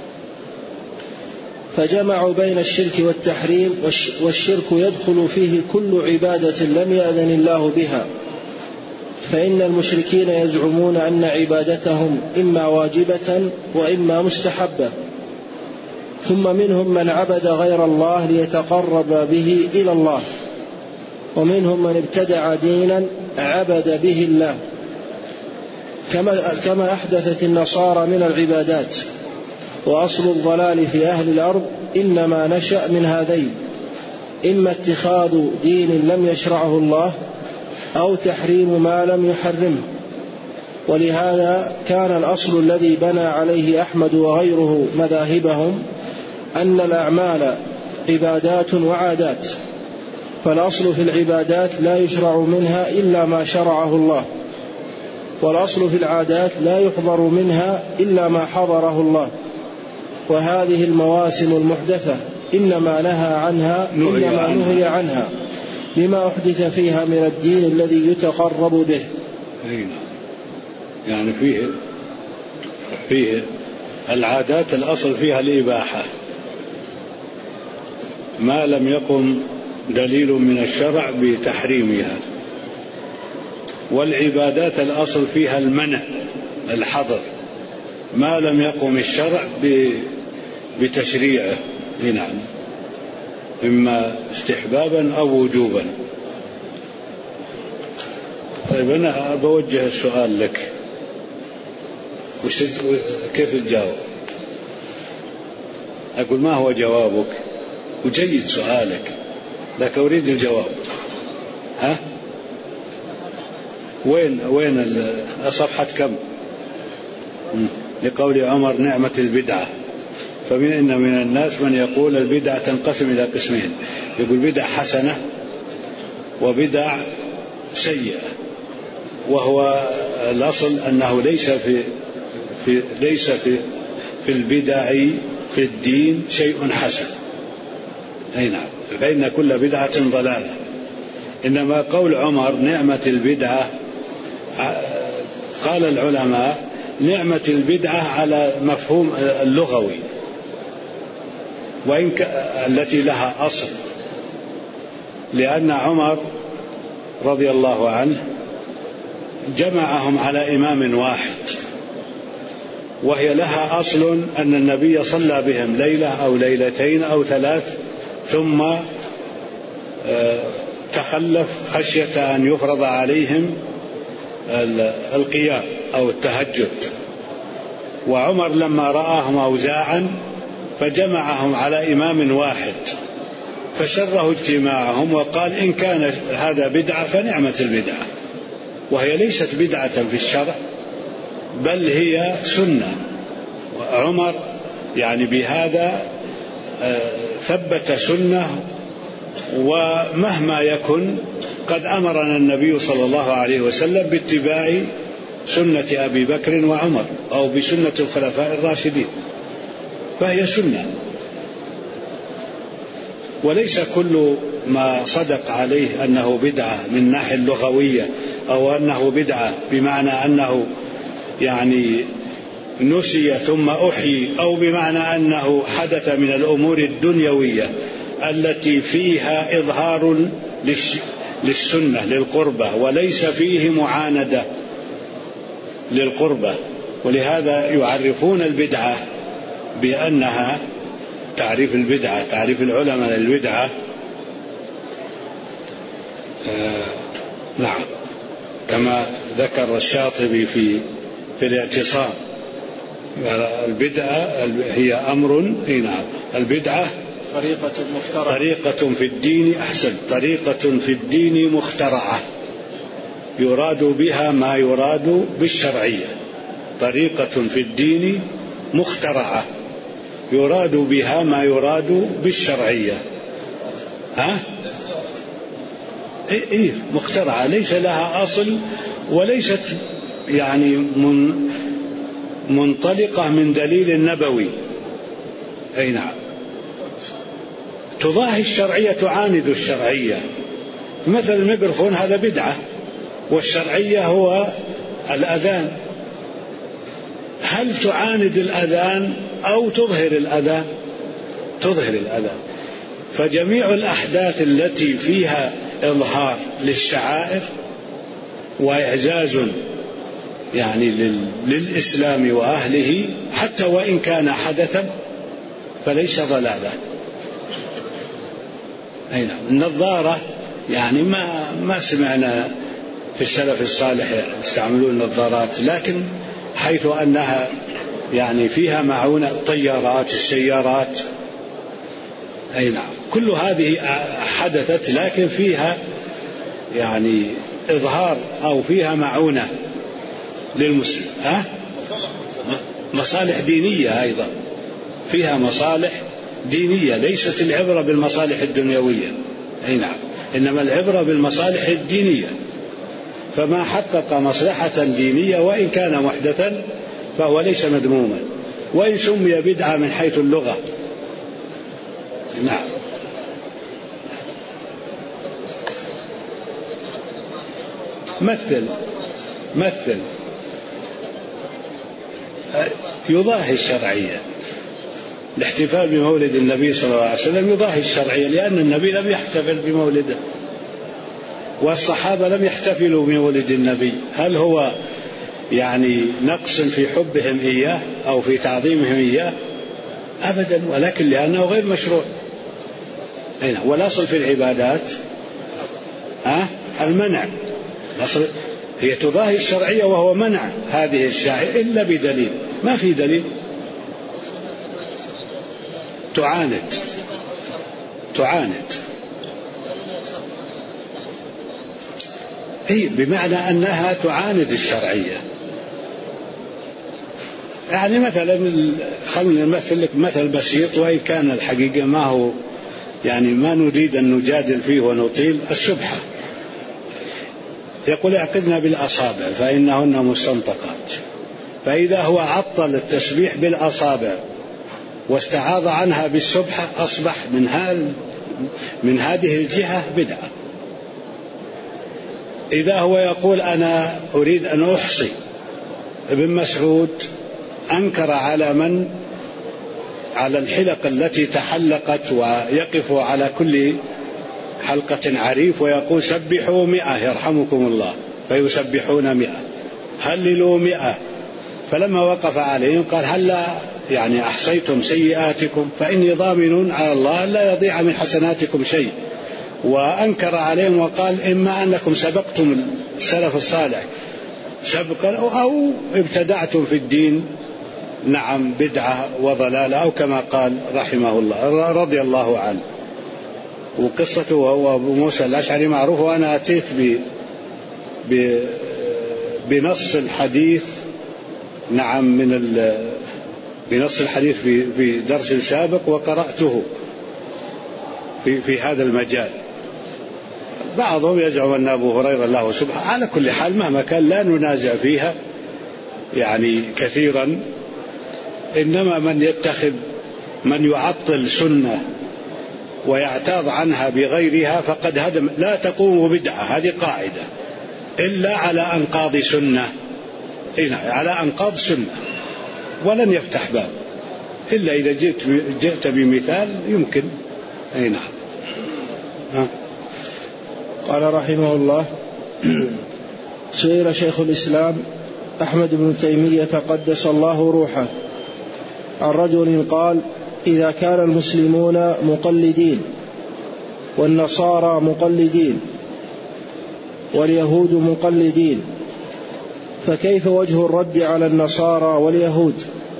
فجمعوا بين الشرك والتحريم، والشرك يدخل فيه كل عبادة لم يأذن الله بها، فإن المشركين يزعمون أن عبادتهم إما واجبة وإما مستحبة، ثم منهم من عبد غير الله ليتقرب به إلى الله، ومنهم من ابتدع دينا عبد به الله، كما أحدثت النصارى من العبادات. وأصل الضلال في أهل الأرض إنما نشأ من هذين: إما اتخاذ دين لم يشرعه الله أو تحريم ما لم يحرمه. ولهذا كان الأصل الذي بنى عليه أحمد وغيره مذاهبهم أن الأعمال عبادات وعادات، فالأصل في العبادات لا يشرع منها إلا ما شرعه الله، والأصل في العادات لا يحضر منها إلا ما حضره الله. وهذه المواسم المحدثة إنما نهي عنها لما أحدث فيها من الدين الذي يتقرب به. يعني فيه العادات الأصل فيها الإباحة ما لم يقم دليل من الشرع بتحريمها، والعبادات الأصل فيها المنع الحظر ما لم يقم الشرع بتشريعه. نعم، إما استحبابا أو وجوبا. طيب أنا بوجه السؤال لك، كيف تجاوب؟ أقول ما هو جوابك؟ وجيد سؤالك لكن أريد الجواب. ها؟ وين صفحة كم؟ لقول عمر نعمة البدعة، فإن من الناس من يقول البدعة تنقسم إلى قسمين، يقول بدع حسنة وبدع سيئة، وهو الأصل أنه ليس في البدع في الدين شيء حسن. أي نعم، فإن كل بدعة ضلالة. إنما قول عمر نعمة البدعة، قال العلماء نعمة البدعة على مفهوم اللغوي، وإن التي لها أصل، لأن عمر رضي الله عنه جمعهم على إمام واحد، وهي لها أصل أن النبي صلى بهم ليلة أو ليلتين أو 3 ثم تخلف خشية أن يفرض عليهم القيام أو التهجد. وعمر لما رآهم أوزاعا فجمعهم على إمام واحد، فسره اجتماعهم وقال إن كان هذا بدعة فنعمة البدعة، وهي ليست بدعة في الشرع بل هي سنة. عمر يعني بهذا ثبت سنة، ومهما يكن قد أمرنا النبي صلى الله عليه وسلم باتباع سنة أبي بكر وعمر أو بسنة الخلفاء الراشدين، فهي سنة. وليس كل ما صدق عليه أنه بدعة من الناحية اللغوية، أو أنه بدعة بمعنى أنه يعني نسي ثم أحيي، أو بمعنى أنه حدث من الأمور الدنيوية التي فيها إظهار للسنة للقربة وليس فيه معاندة للقربة. ولهذا يعرفون البدعة بأنها تعريف البدعة، تعريف العلماء للبدعة نعم كما ذكر الشاطبي في الاعتصام، البدعة هي أمر. نعم، البدعة طريقة في الدين، أحسن، طريقة في الدين مخترعة يراد بها ما يراد بالشرعية، طريقة في الدين مخترعة يراد بها ما يراد بالشرعية. ها؟ إيه مخترعة، ليس لها أصل وليست يعني منطلقة من دليل نبوي. أي نعم، تضاهي الشرعية، تعاند الشرعية. مثل الميكروفون هذا بدعة، والشرعية هو الأذان. هل تعاند الأذان أو تظهر الأذان؟ تظهر الأذان. فجميع الأحداث التي فيها إظهار للشعائر وإعزاز يعني للإسلام وأهله حتى وإن كان حدثا فليس ضلالة. أي نعم، النظارة يعني ما سمعنا في السلف الصالح يستعملون النظارات، لكن حيث أنها يعني فيها معونة، الطيارات، السيارات، أي نعم، كل هذه حدثت لكن فيها يعني إظهار أو فيها معونة للمسلم. مصالح دينية أيضا، فيها مصالح دينية، ليست العبرة بالمصالح الدنيوية. أي نعم، إنما العبرة بالمصالح الدينية. فما حقق مصلحة دينية وإن كان محدثا فهو ليس مذموما، وإن سمي بدعة من حيث اللغة. نعم. مثل يضاهي الشرعية. الاحتفال بمولد النبي صلى الله عليه وسلم يضاهي الشرعية، لأن النبي لم يحتفل بمولده والصحابة لم يحتفلوا بمولد النبي. هل هو يعني نقص في حبهم إياه أو في تعظيمهم إياه؟ أبدا، ولكن لأنه غير مشروع. والأصل في العبادات المنع. الأصل هي تضاهي الشرعية وهو منع هذه الشرعية إلا بدليل. ما في دليل تعاند بمعنى أنها تعاند الشرعية. يعني مثلا خلينا نمثل لك مثل بسيط وإن كان الحقيقة ما هو يعني ما نريد أن نجادل فيه ونطيل. السبحة يقول اعقدنا بالأصابع فإنهن مستنطقات، فإذا هو عطل التسبيح بالأصابع واستعاض عنها بالسبحة أصبح من هذه الجهة بدعة. إذا هو يقول أنا أريد أن أحصي، ابن مسعود أنكر على الحلق التي تحلقت ويقف على كل حلقة عريف ويقول سبحوا 100 يرحمكم الله، فيسبحون 100 هللوا 100. فلما وقف عليهم قال هلا يعني أحصيتم سيئاتكم فإني ضامن على الله لا يضيع من حسناتكم شيء. وأنكر عليهم وقال إما أنكم سبقتم السلف الصالح سبقا أو ابتدعتم في الدين بدعة وضلالة، أو كما قال رحمه الله رضي الله عنه. وقصته وهو أبو موسى الأشعري معروف. وأنا أتيت بنص الحديث بنص الحديث في درس سابق وقرأته في هذا المجال. بعضهم يزعم أن أبو هريرة له سبحة. على كل حال مهما كان لا ننازع فيها يعني كثيرا، إنما من يعطل سنة ويعتاض عنها بغيرها فقد هدم. لا تقوم بدعة، هذه قاعدة، إلا على أنقاض سنة. على أنقاض سنة، ولن يفتح باب إلا إذا جئت بمثال يمكن. قال رحمه الله سئل شيخ الإسلام أحمد بن تيمية قدس الله روحه عن رجل قال إذا كان المسلمون مقلدين والنصارى مقلدين واليهود مقلدين فكيف وجه الرد على النصارى واليهود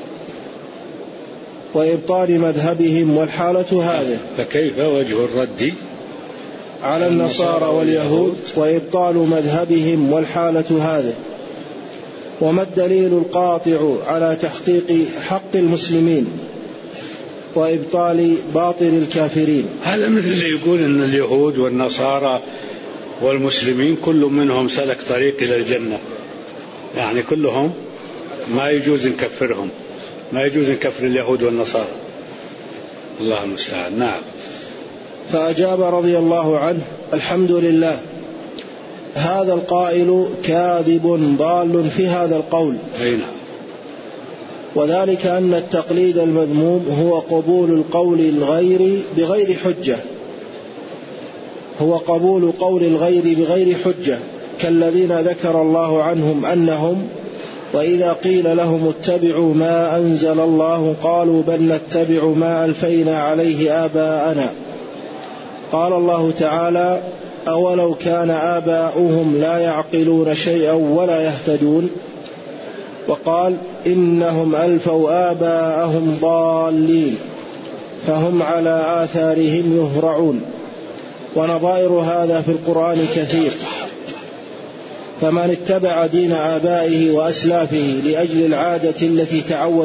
وإبطال مذهبهم والحالة هذه؟ فكيف وجه الرد على النصارى واليهود وإبطال مذهبهم والحالة هذه؟ وما الدليل القاطع على تحقيق حق المسلمين وإبطال باطل الكافرين؟ هذا مثل اللي يقول أن اليهود والنصارى والمسلمين كل منهم سلك طريق إلى الجنة، يعني كلهم ما يجوز نكفرهم، ما يجوز نكفر اليهود والنصارى. الله المستعان. نعم. فأجاب رضي الله عنه الحمد لله، هذا القائل كاذب ضال في هذا القول. وذلك أن التقليد المذموم هو قبول القول الغير بغير حجة، هو قبول قول الغير بغير حجة، كالذين ذكر الله عنهم أنهم وإذا قيل لهم اتبعوا ما أنزل الله قالوا بل نتبع ما ألفينا عليه آباءنا. قال الله تعالى أولو كان آباؤهم لا يعقلون شيئا ولا يهتدون. وقال إنهم ألفوا آباءهم ضالين فهم على آثارهم يهرعون. ونظائر هذا في القرآن كثير. فمن اتبع دين آبائه وأسلافه لأجل العادة التي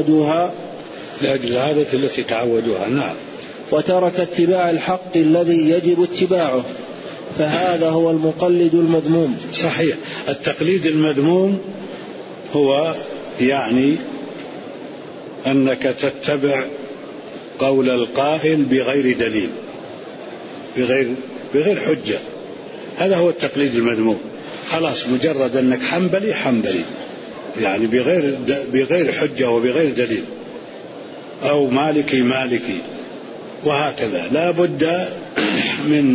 تعودوها نعم، وترك اتباع الحق الذي يجب اتباعه فهذا هو المقلد المذموم. صحيح. التقليد المذموم هو يعني أنك تتبع قول القائل بغير دليل، بغير حجة. هذا هو التقليد المذموم. خلاص مجرد أنك حنبلي يعني بغير حجة وبغير دليل، أو مالكي وهكذا. لا بد من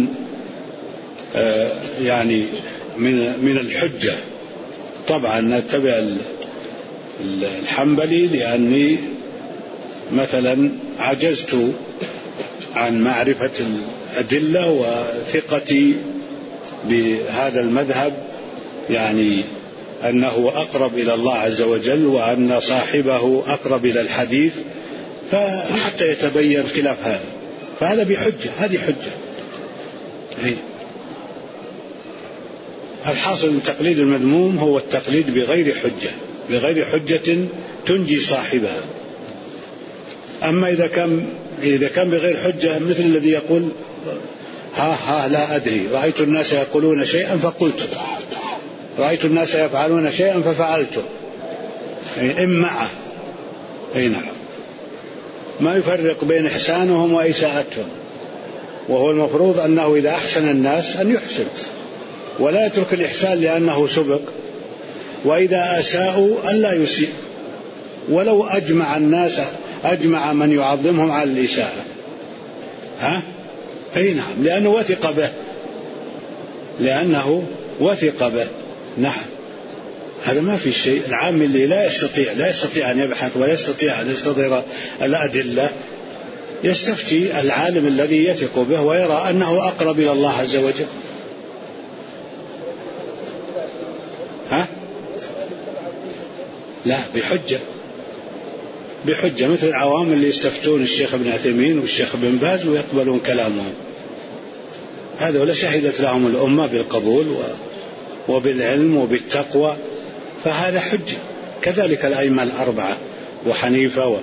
يعني من الحجة. طبعا نتبع الحنبلي لأني مثلا عجزت عن معرفة الأدلة وثقتي بهذا المذهب يعني أنه أقرب إلى الله عز وجل وأن صاحبه أقرب إلى الحديث، فحتى يتبين خلاف هذا، فهذا بحجة، هذه حجة. الحاصل من التقليد المذموم هو التقليد بغير حجة، بغير حجة تنجي صاحبها. أما إذا كان بغير حجة مثل الذي يقول ها لا أدري، رأيت الناس يقولون شيئا فقلت، رأيت الناس يفعلون شيئا ففعلته، معه. نعم، ما يفرق بين إحسانهم وإساءتهم، وهو المفروض أنه إذا أحسن الناس أن يحسن ولا يترك الإحسان لأنه سبق، وإذا أساءوا ألا يسيء ولو أجمع الناس، أجمع من يعظمهم على الإساءة. نعم، لأنه وثق به، لأنه وثق به. نعم، هذا ما في شيء. العام اللي لا يستطيع أن يبحث ولا يستطيع أن يستظهر الأدلة يستفتي العالم الذي يثق به ويرى أنه أقرب إلى الله عز وجل. لا، بحجة مثل العوام اللي يستفتون الشيخ ابن عثيمين والشيخ بن باز ويقبلون كلامهم، هذا ولا شهدت لهم الأمة بالقبول وبالعلم وبالتقوى، فهذا حجة. كذلك الأئمة الأربعة وحنيفة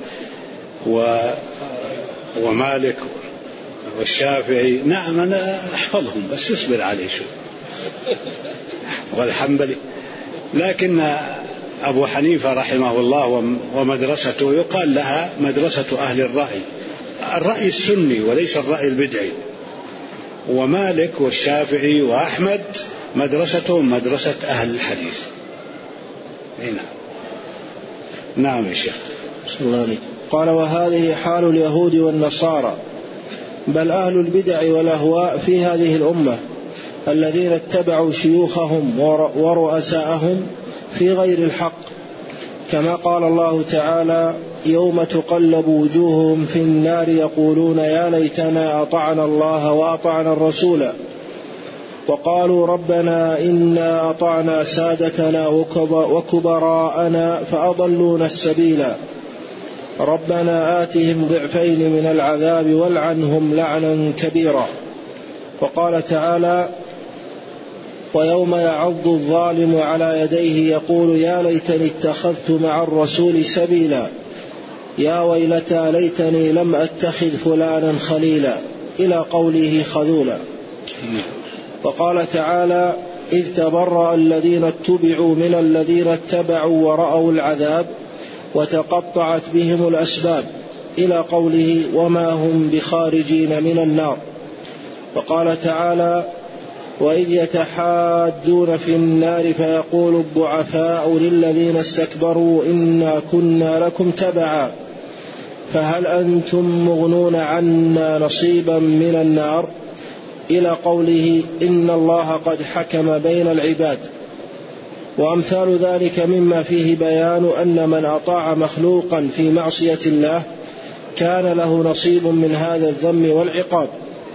ومالك والشافعي. نعم أنا أحفظهم بس اصبر عليه شو، والحنبلي. لكن أبو حنيفة رحمه الله ومدرسته يقال لها مدرسة أهل الرأي السني وليس الرأي البدعي. ومالك والشافعي وأحمد مدرستهم مدرسة أهل الحديث. نعم يا شيخ. بسم الله عليك. قال: وهذه حال اليهود والنصارى، بل أهل البدع والأهواء في هذه الأمة الذين اتبعوا شيوخهم ورؤساءهم في غير الحق، كما قال الله تعالى: يوم تقلب وجوههم في النار يقولون يا ليتنا أطعنا الله وأطعنا الرسول، وقالوا ربنا إنا أطعنا سادتنا وكبراءنا فأضلونا السبيلا، ربنا آتهم ضعفين من العذاب والعنهم لعنا كبيرا. وقال تعالى: ويوم يعض الظالم على يديه يقول يا ليتني اتخذت مع الرسول سبيلا، يا ويلتى ليتني لم أتخذ فلانا خليلا، إلى قوله خذولا. وقال تعالى: إذ تبرأ الذين اتبعوا من الذين اتبعوا ورأوا العذاب وتقطعت بهم الأسباب، إلى قوله وما هم بخارجين من النار. وقال تعالى: وإذ يتحاجون في النار فيقول الضعفاء للذين استكبروا إنا كنا لكم تبعا فهل أنتم مغنون عنا نصيبا من النار، إلى قوله إن الله قد حكم بين العباد. وأمثال ذلك مما فيه بيان أن من أطاع مخلوقا في معصية الله كان له نصيب من هذا الذم والعقاب.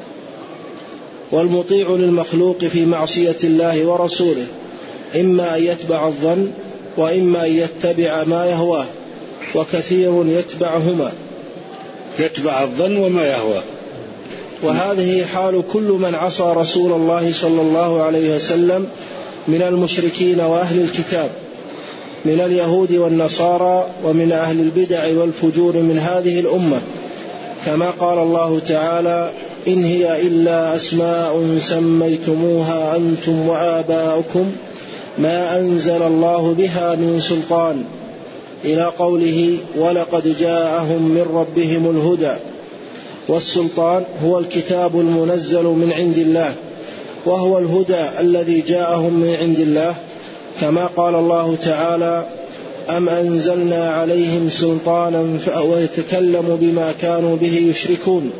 والمطيع للمخلوق في معصية الله ورسوله إما أن يتبع الظن وإما أن يتبع ما يهواه، وكثير يتبعهما، يتبع الظن وما يهواه. وهذه حال كل من عصى رسول الله صلى الله عليه وسلم من المشركين وأهل الكتاب من اليهود والنصارى ومن أهل البدع والفجور من هذه الأمة، كما قال الله تعالى: إن هي إلا أسماء سميتموها أنتم وآباؤكم ما أنزل الله بها من سلطان، إلى قوله ولقد جاءهم من ربهم الهدى. والسلطان هو الكتاب المنزل من عند الله، وهو الهدى الذي جاءهم من عند الله، كما قال الله تعالى: أم أنزلنا عليهم سلطانا ويتكلم بما كانوا به يشركون.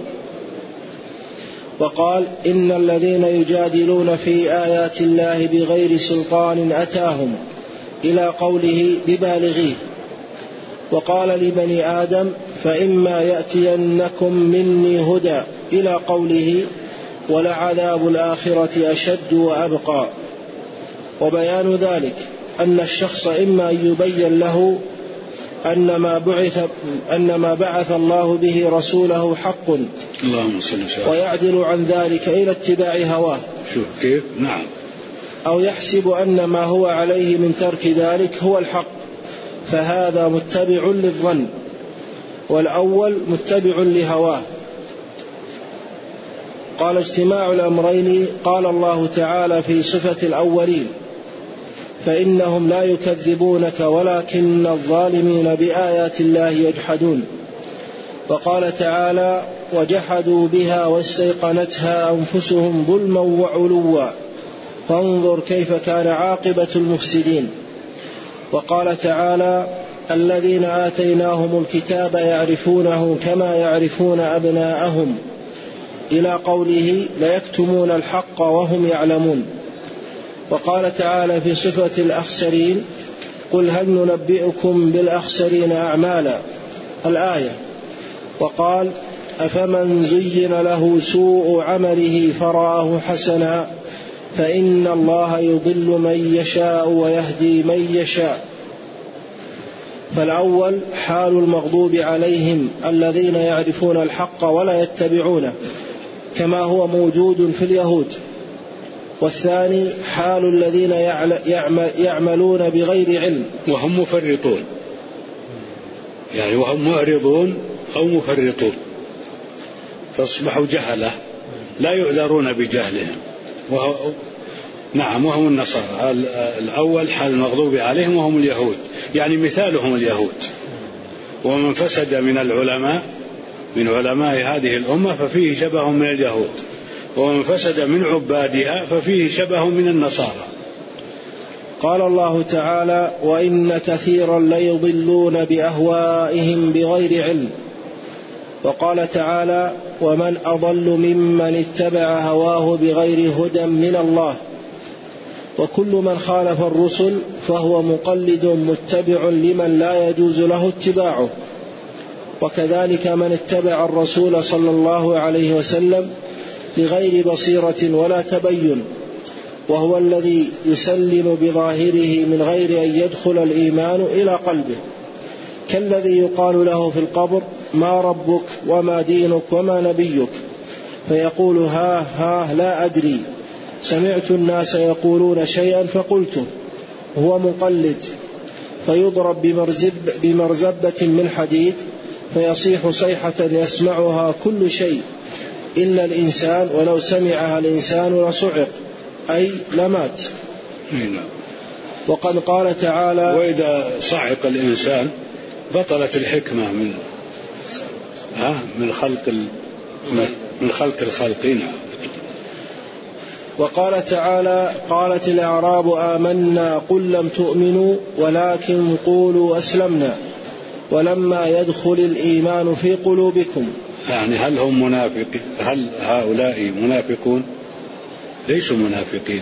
وقال: إن الذين يجادلون في آيات الله بغير سلطان أتاهم، إلى قوله ببالغيه. وقال لبني آدم فإما يأتينكم مني هدى إلى قوله ولعذاب الآخرة أشد وأبقى. وبيان ذلك أن الشخص إما أن يبين له أن ما بعث الله به رسوله حق ويعدل عن ذلك إلى اتباع هواه. شوف كيف؟ نعم. أو يحسب أن ما هو عليه من ترك ذلك هو الحق، فهذا متبع للظن، والأول متبع لهواه. قال اجتماع الأمرين. قال الله تعالى في صفة الأولين فإنهم لا يكذبونك ولكن الظالمين بآيات الله يجحدون. وقال تعالى وجحدوا بها واستيقنتها أنفسهم ظلما وعلوا فانظر كيف كان عاقبة المفسدين. وقال تعالى الذين آتيناهم الكتاب يعرفونه كما يعرفون أبناءهم إلى قوله ليكتمون الحق وهم يعلمون. وقال تعالى في صفة الأخسرين قل هل ننبئكم بالأخسرين أعمالا الآية. وقال أفمن زين له سوء عمله فرآه حسنا فإن الله يضل من يشاء ويهدي من يشاء. فالأول حال المغضوب عليهم الذين يعرفون الحق ولا يتبعونه كما هو موجود في اليهود. والثاني حال الذين يعملون بغير علم وهم مفرطون، يعني وهم معرضون أو مفرطون فاصبحوا جهلة لا يعذرون بجهلهم. نعم وهم النصارى. الأول حال المغضوب عليهم وهم اليهود، يعني مثالهم اليهود. ومن فسد من العلماء من علماء هذه الأمة ففيه شبه من اليهود، ومن فسد من عبادها ففيه شبه من النصارى. قال الله تعالى وإن كثيرا ليضلون بأهوائهم بغير علم. وقال تعالى ومن أضل ممن اتبع هواه بغير هدى من الله. وكل من خالف الرسل فهو مقلد متبع لمن لا يجوز له اتباعه. وكذلك من اتبع الرسول صلى الله عليه وسلم بغير بصيرة ولا تبين، وهو الذي يسلم بظاهره من غير أن يدخل الإيمان إلى قلبه، كالذي يقال له في القبر ما ربك وما دينك وما نبيك فيقول ها لا أدري سمعت الناس يقولون شيئا فقلته، هو مقلد. فيضرب بمرزبة من حديد فيصيح صيحة يسمعها كل شيء إلا الإنسان، ولو سمعها الإنسان لصعق أي لمات. وقد قال تعالى وإذا صعق الإنسان بطلت الحكمة من خلق الخالقين. وقال تعالى قالت الأعراب آمنا قل لم تؤمنوا ولكن قولوا أسلمنا ولما يدخل الإيمان في قلوبكم. يعني هل هم منافقين؟ هل هؤلاء منافقون؟ ليسوا منافقين.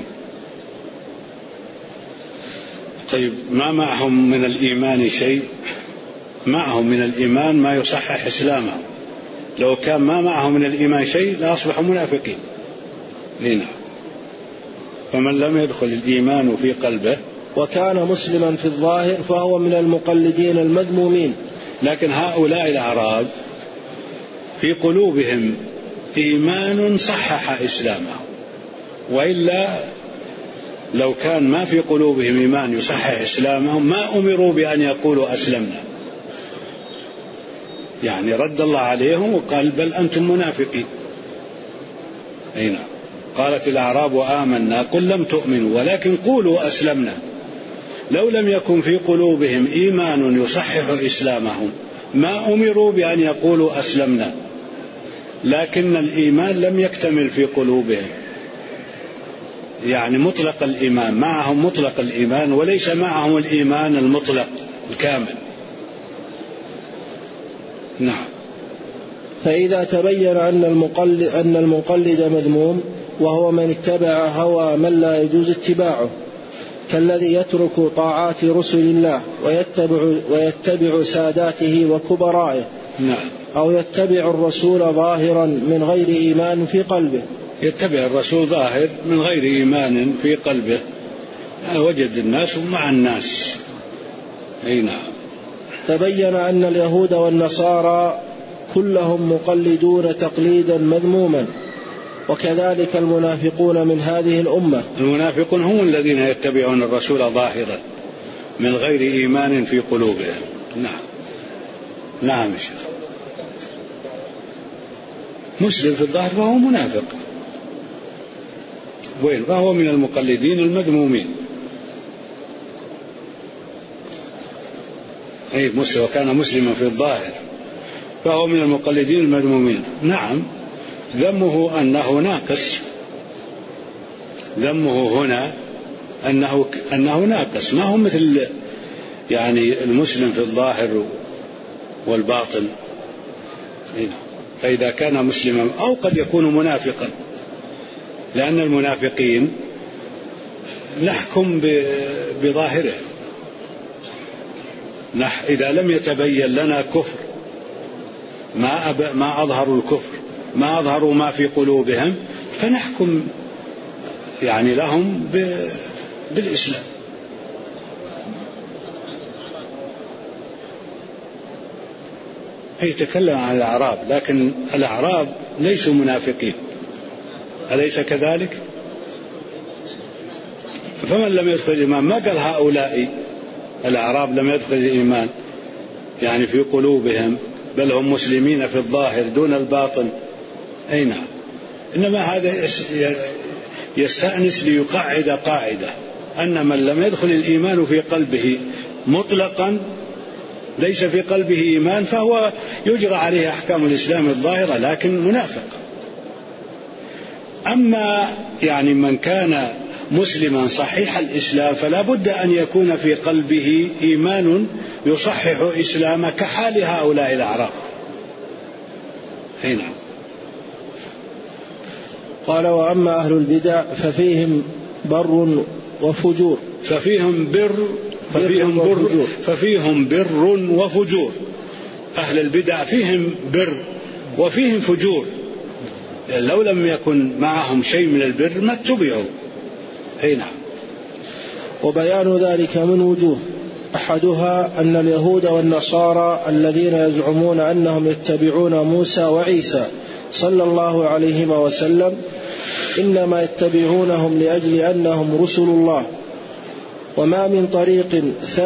طيب ما معهم من الإيمان شيء؟ معهم من الإيمان ما يصحح إسلامهم. لو كان ما معهم من الإيمان شيء لأصبحوا منافقين. هنا فمن لم يدخل الإيمان في قلبه وكان مسلما في الظاهر فهو من المقلدين المذمومين. لكن هؤلاء الأعراب في قلوبهم إيمان صحح إسلامهم، وإلا لو كان ما في قلوبهم إيمان يصحح إسلامهم ما أمروا بأن يقولوا أسلمنا. يعني رد الله عليهم وقال بل أنتم منافقين. قالت الأعراب آمنا قل لم تؤمنوا ولكن قولوا أسلمنا. لو لم يكن في قلوبهم إيمان يصحح إسلامهم ما أمروا بأن يقولوا أسلمنا، لكن الإيمان لم يكتمل في قلوبهم. يعني مطلق الإيمان معهم مطلق الإيمان وليس معهم الإيمان المطلق الكامل. نعم. فإذا تبين أن المقلد مذموم وهو من اتبع هوى من لا يجوز اتباعه كالذي يترك طاعات رسل الله ويتبع ساداته وكبرائه، أو يتبع الرسول ظاهرا من غير إيمان في قلبه. يتبع الرسول ظاهر من غير إيمان في قلبه، وجد الناس مع الناس. أي نعم. تبين أن اليهود والنصارى كلهم مقلدون تقليدا مذموما، وكذلك المنافقون من هذه الأمة. المنافقون هم الذين يتبعون الرسول ظاهرا من غير إيمان في قلوبهم. نعم. نعم يا شيخ. مسلم في الظاهر فهو منافق، وين فهو من المقلدين المذمومين. أي مسلم وكان مسلما في الظاهر فهو من المقلدين المذمومين. نعم. ذمه أنه ناقص، ذمه هنا أنه ناقص، ما هو مثل يعني المسلم في الظاهر والباطن. فإذا كان مسلما أو قد يكون منافقا، لأن المنافقين نحكم بظاهره، إذا لم يتبين لنا كفر ما أظهروا الكفر، ما أظهروا ما في قلوبهم، فنحكم يعني لهم بالإسلام. يتكلم عن الأعراب، لكن الأعراب ليسوا منافقين، أليس كذلك؟ فمن لم يدخل الإيمان، ما قال هؤلاء الأعراب لم يدخل الإيمان يعني في قلوبهم، بل هم مسلمين في الظاهر دون الباطن. أي نعم. إنما هذا يستأنس ليقعد قاعدة أن من لم يدخل الإيمان في قلبه مطلقا، ليس في قلبه إيمان، فهو يجرى عليه أحكام الإسلام الظاهرة لكن منافق. أما يعني من كان مسلما صحيح الإسلام فلا بد أن يكون في قلبه إيمان يصحح إسلامه كحال هؤلاء الأعراب. هنا قال: وأما أهل البدع ففيهم بر وفجور. ففيهم بر وفجور. أهل البدع فيهم بر وفيهم فجور، لو لم يكن معهم شيء من البر ما اتبعوا. هنا. وبيان ذلك من وجوه: أحدها أن اليهود والنصارى الذين يزعمون أنهم يتبعون موسى وعيسى صلى الله عليهما وسلم إنما يتبعونهم لأجل أنهم رسل الله، وما من طريق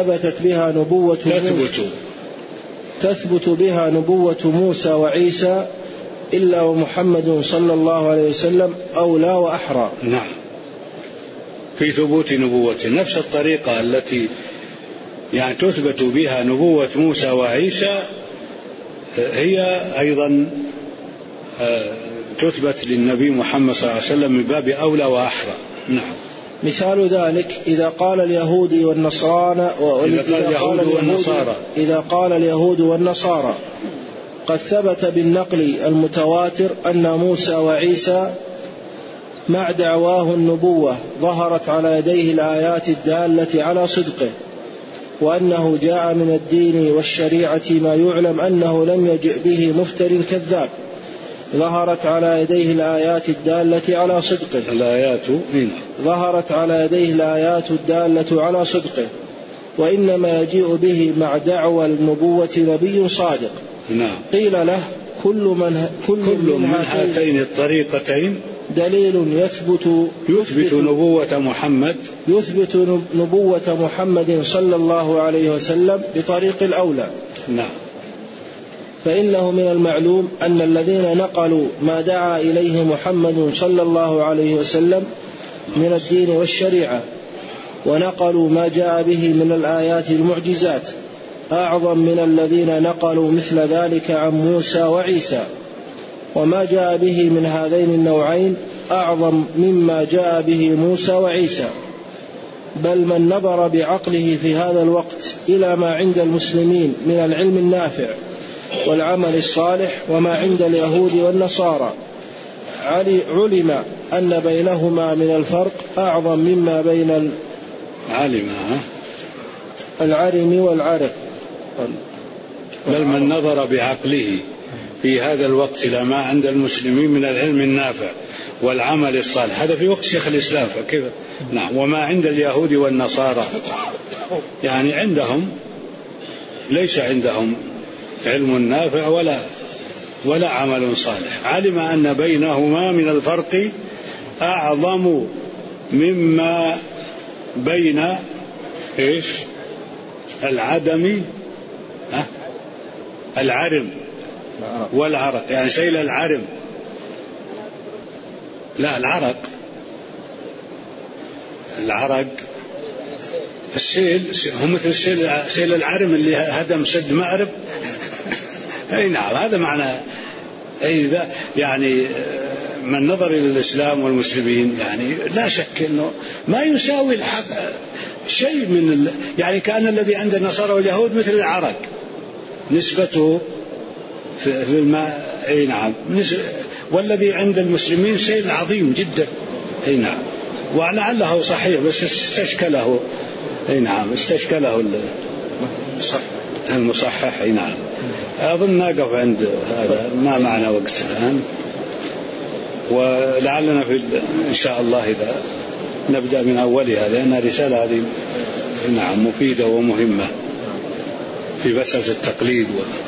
تثبت بها نبوة موسى وعيسى إلا ومحمد صلى الله عليه وسلم أولى وأحرى. نعم. في ثبوت نبوته نفس الطريقة التي يعني تثبت بها نبوة موسى وعيسى هي أيضا تثبت للنبي محمد صلى الله عليه وسلم من باب أولى وأحرى. نعم. مثال ذلك إذا قال اليهود والنصارى قد ثبت بالنقل المتواتر أن موسى وعيسى مع دعواه النبوة ظهرت على يديه الآيات الدالة على صدقه، وأنه جاء من الدين والشريعة ما يعلم أنه لم يجئ به مفتر كذاب، ظهرت على يديه الآيات الدالة على صدقه. ظهرت على يديه الآيات الدالة على صدقه، وإنما يجيء به مع دعوى النبوة نبي صادق. نعم. قيل له: كل من هاتين الطريقتين دليل يثبت نبوة محمد صلى الله عليه وسلم بطريق الأولى. نعم. فإنه من المعلوم أن الذين نقلوا ما دعا إليه محمد صلى الله عليه وسلم من الدين والشريعة ونقلوا ما جاء به من الآيات المعجزات أعظم من الذين نقلوا مثل ذلك عن موسى وعيسى، وما جاء به من هذين النوعين أعظم مما جاء به موسى وعيسى. بل من نظر بعقله في هذا الوقت إلى ما عند المسلمين من العلم النافع والعمل الصالح وما عند اليهود والنصارى علم أن بينهما من الفرق أعظم مما بين العرم والعرق. بل من نظر بعقله في هذا الوقت إلى ما عند المسلمين من العلم النافع والعمل الصالح، هذا في وقت شيخ الإسلام، فكيف نعم، وما عند اليهود والنصارى، يعني عندهم ليس عندهم علم نافع ولا عمل صالح. علم أن بينهما من الفرق أعظم مما بين العدم العرم والعرق، يعني سيل العرم، لا العرق السيل هم مثل سيل العرم اللي هدم سد مأرب. أي نعم، هذا معنى. أي ذا يعني من نظر إلى الإسلام والمسلمين يعني لا شك أنه ما يساوي الحق شيء من يعني كأن الذي عند النصارى واليهود مثل العرق نسبته في الماء. أي نعم، والذي عند المسلمين شيء عظيم جدا. أي نعم، ولعله صحيح بس استشكله. أي نعم، استشكله المصحح. أي نعم، أظن نقف عند هذا، ما معنا وقت الآن، ولعلنا إن شاء الله إذا نبدأ من أولها، لأن رسالة هذه نعم مفيدة ومهمة في مسألة التقليد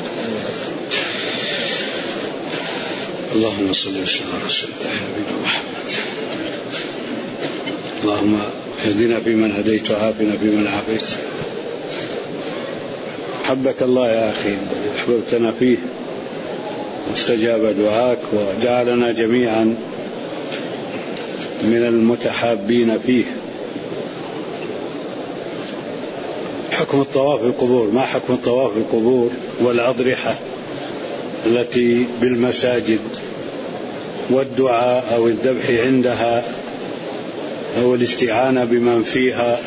اللهم صل وسلم على رسول الله نبينا محمد. اللهم اهدنا فيمن هديت وعافنا فيمن عافيت. حبك الله يا أخي، أحببتنا فيه واستجاب دعاك وجعلنا جميعا من المتحابين فيه. حكم الطواف بالقبور، ما حكم الطواف بالقبور والأضرحة التي بالمساجد والدعاء أو الذبح عندها أو الاستعانة بمن فيها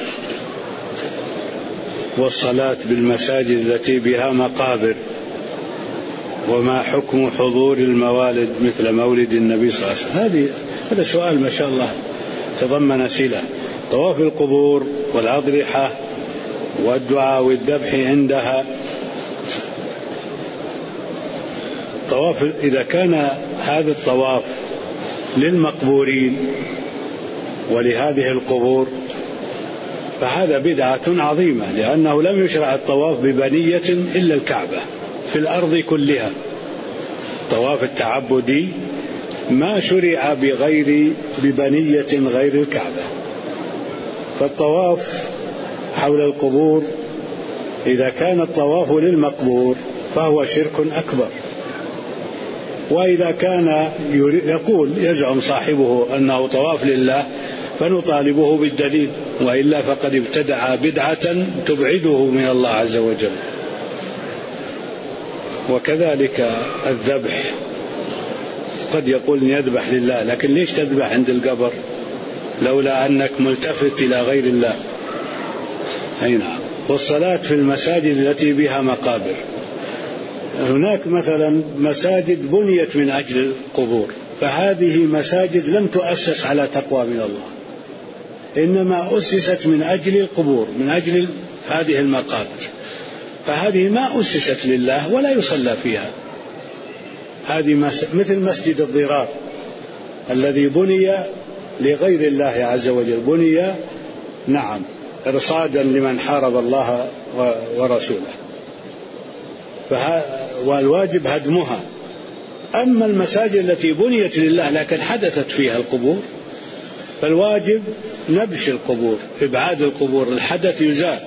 والصلاة بالمساجد التي بها مقابر؟ وما حكم حضور الموالد مثل مولد النبي صلى الله عليه وسلم؟ هذا سؤال ما شاء الله تضمن سلة. طواف القبور والأضرحة والدعاء والذبح عندها، طواف إذا كان هذا الطواف للمقبورين ولهذه القبور فهذا بدعة عظيمة، لأنه لم يشرع الطواف ببنية إلا الكعبة في الأرض كلها. طواف التعبدي ما شرع ببنية غير الكعبة. فالطواف حول القبور إذا كان الطواف للمقبور فهو شرك أكبر. وإذا كان يزعم صاحبه أنه طواف لله فنطالبه بالدليل، وإلا فقد ابتدع بدعة تبعده من الله عز وجل. وكذلك الذبح، قد يقول يذبح لله، لكن ليش تذبح عند القبر لولا أنك ملتفت إلى غير الله؟ أي نعم. والصلاة في المساجد التي بها مقابر، هناك مثلا مساجد بنيت من أجل القبور، فهذه مساجد لم تؤسس على تقوى من الله، إنما أسست من أجل القبور، من أجل هذه المقابر، فهذه ما أسست لله ولا يصلى فيها. هذه مثل مسجد الضرار الذي بني لغير الله عز وجل، بني نعم إرصادا لمن حارب الله ورسوله، والواجب هدمها. أما المساجد التي بنيت لله لكن حدثت فيها القبور فالواجب نبش القبور، إبعاد القبور، الحدث يزال.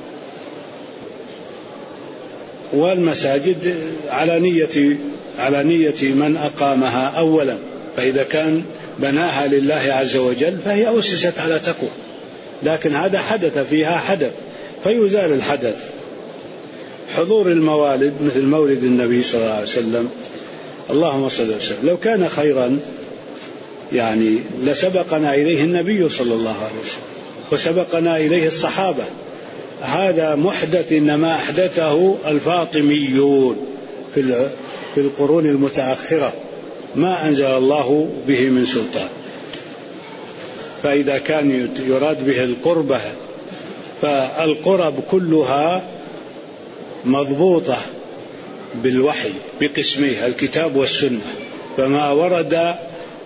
والمساجد على نية من أقامها أولا، فإذا كان بناها لله عز وجل فهي أسست على تقوى، لكن هذا حدث فيها حدث فيزال الحدث. حضور الموالد مثل مولد النبي صلى الله عليه وسلم، اللهم صل وسلم، لو كان خيرا يعني لسبقنا إليه النبي صلى الله عليه وسلم وسبقنا إليه الصحابة. هذا محدث إنما أحدثه الفاطميون في القرون المتأخرة، ما أنزل الله به من سلطان. فإذا كان يراد به القربة فالقرب كلها مضبوطة بالوحي بقسميه الكتاب والسنة، فما ورد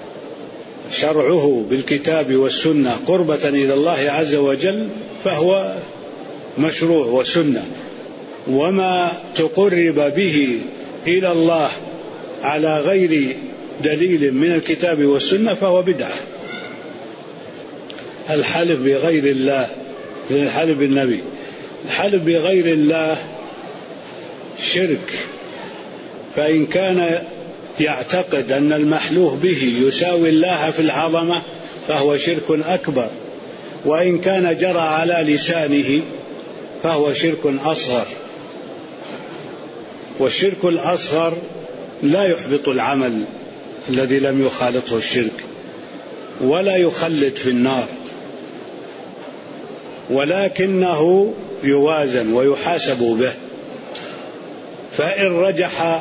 شرعه بالكتاب والسنة قربة إلى الله عز وجل فهو مشروع وسنة، وما تقرب به إلى الله على غير دليل من الكتاب والسنة فهو بدعة. الحلف بغير الله الحلف بالنبي، الحلف بغير الله شرك، فإن كان يعتقد أن المحلوف به يساوي الله في العظمة فهو شرك أكبر، وإن كان جرى على لسانه فهو شرك أصغر. والشرك الأصغر لا يحبط العمل الذي لم يخالطه الشرك ولا يخلد في النار، ولكنه يوازن ويحاسب به. فإن رجح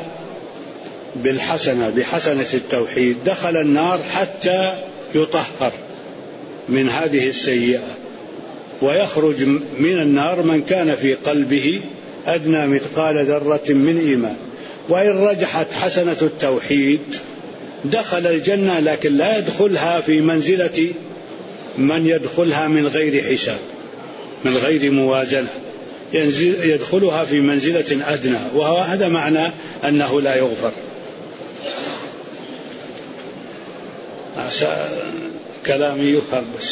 بحسنة التوحيد دخل النار حتى يطهر من هذه السيئة، ويخرج من النار من كان في قلبه أدنى مثقال ذرة من إيمان. وإن رجحت حسنة التوحيد دخل الجنة، لكن لا يدخلها في منزلة من يدخلها من غير حساب من غير موازنة، يدخلها في منزلة أدنى، وهذا معنى أنه لا يغفر. كلامي يفهم بس.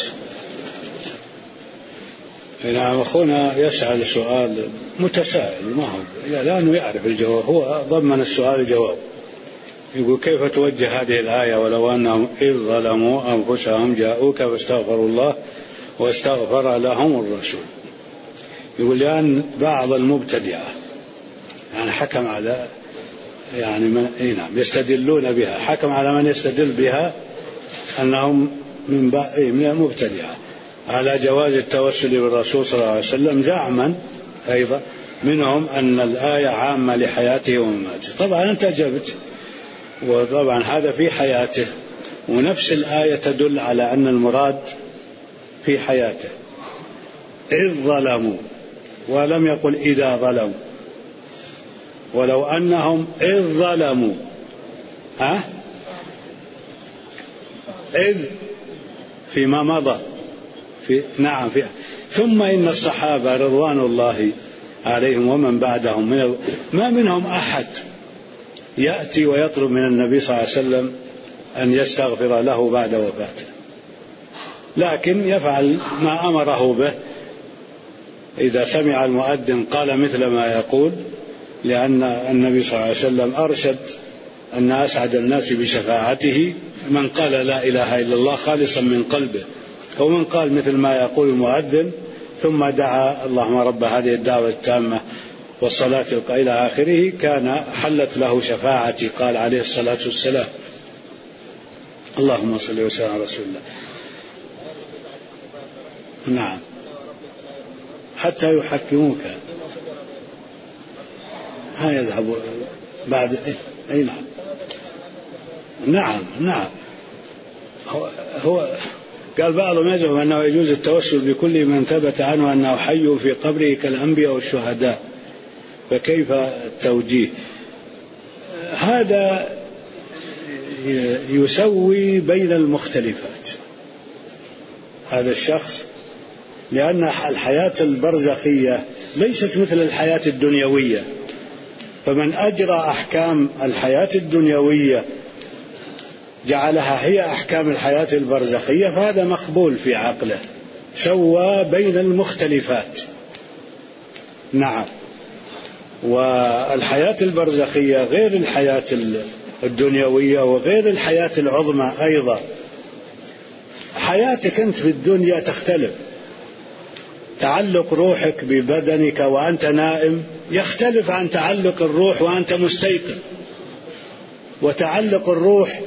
نعم، أخونا يسأل سؤال متسائل، ما هو لأنه يعرف الجواب، هو ضمن السؤال الجواب. يقول: كيف توجه هذه الآية ولو أنهم إذ ظلموا أنفسهم جاءوك فاستغفروا الله واستغفر لهم الرسول؟ يقول: لأن بعض المبتدعة يعني حكم على نعم يستدلون بها، حكم على من يستدل بها أنهم من المبتدعة على جواز التوسل بالرسول صلى الله عليه وسلم، زعما أيضا منهم أن الآية عامة لحياته ومماته. طبعا أنت أجبت، وطبعا هذا في حياته، ونفس الآية تدل على أن المراد في حياته. إذ ظلموا، ولم يقل إذا ظلموا. ولو أنهم إذ ظلموا إذ فيما مضى نعم فيها. ثم إن الصحابة رضوان الله عليهم ومن بعدهم ما منهم أحد يأتي ويطلب من النبي صلى الله عليه وسلم أن يستغفر له بعد وفاته، لكن يفعل ما أمره به. إذا سمع المؤذن قال مثل ما يقول، لأن النبي صلى الله عليه وسلم أرشد أن أسعد الناس بشفاعته من قال لا إله إلا الله خالصا من قلبه، ومن قال مثل ما يقول المؤذن ثم دعا اللهم رب هذه الدعوة التامة والصلاة إلى آخره كان حلت له شفاعتي، قال عليه الصلاة والسلام. اللهم صل وسلم على رسول الله. نعم، حتى يحكموك ها يذهب بعد أي نعم هو قال بعضهم يزعم أنه يجوز التوسل بكل من ثبت عنه أنه حي في قبره كالأنبياء والشهداء، فكيف التوجيه؟ هذا يسوي بين المختلفات هذا الشخص، لأن الحياة البرزخية ليست مثل الحياة الدنيوية، فمن أجرى أحكام الحياة الدنيوية جعلها هي أحكام الحياة البرزخية فهذا مقبول في عقله، سوى بين المختلفات. نعم، والحياة البرزخية غير الحياة الدنيوية وغير الحياة العظمى أيضا. حياتك أنت في الدنيا تختلف، تعلق روحك ببدنك وأنت نائم يختلف عن تعلق الروح وأنت مستيقظ، وتعلق الروح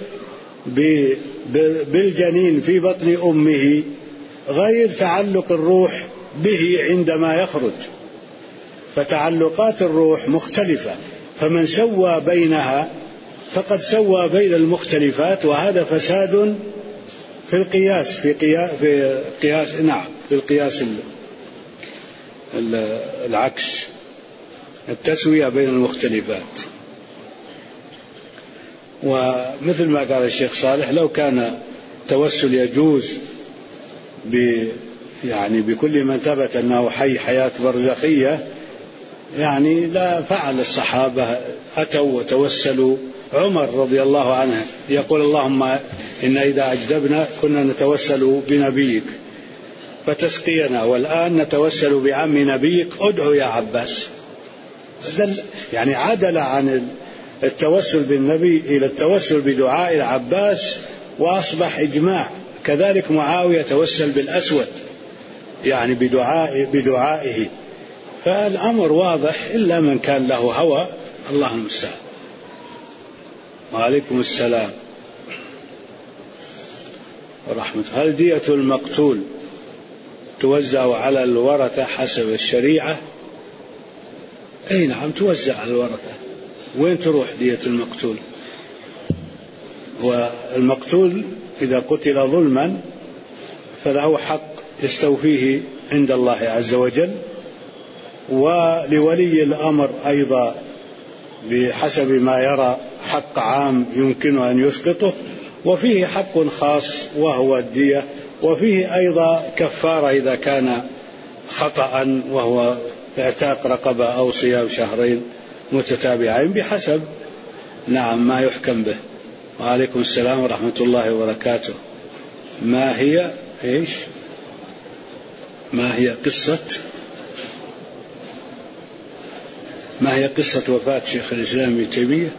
بالجنين في بطن أمه غير تعلق الروح به عندما يخرج، فتعلقات الروح مختلفة، فمن سوى بينها فقد سوى بين المختلفات، وهذا فساد في القياس في القياس العكس، التسوية بين المختلفات. ومثل ما قال الشيخ صالح لو كان التوسل يجوز بكل من ثبت أنه حي حياة برزخية لا فعل الصحابة، أتوا وتوسلوا. عمر رضي الله عنه يقول اللهم إن إذا أجدبنا كنا نتوسل بنبيك فتسقينا، والآن نتوسل بعم نبيك ادعو يا عباس. عدل عن التوسل بالنبي إلى التوسل بدعاء العباس، وأصبح إجماع. كذلك معاوية توسل بالأسود بدعائه. فالأمر واضح إلا من كان له هوى، الله المستعان. وعليكم السلام ورحمة. هل دية المقتول توزع على الورثة حسب الشريعة؟ أي نعم توزع على الورثة. وين تروح دية المقتول؟ والمقتول إذا قتل ظلما فله حق يستوفيه عند الله عز وجل، ولولي الأمر أيضا بحسب ما يرى حق عام يمكن أن يسقطه، وفيه حق خاص وهو الدية، وفيه أيضا كفارة إذا كان خطأ وهو اعتاق رقبة أو صيام شهرين متتابعين بحسب ما يحكم به. وعليكم السلام ورحمة الله وبركاته. ما هي قصة وفاة شيخ الإسلام ابن تيمية؟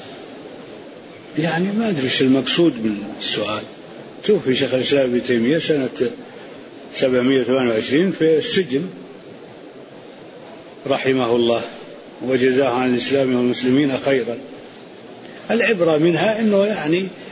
ما أدري ايش المقصود من السؤال. توفي شيخ الإسلام ابن تيمية سنة 728 في السجن رحمه الله وجزاه عن الإسلام والمسلمين خيرا. العبرة منها أنه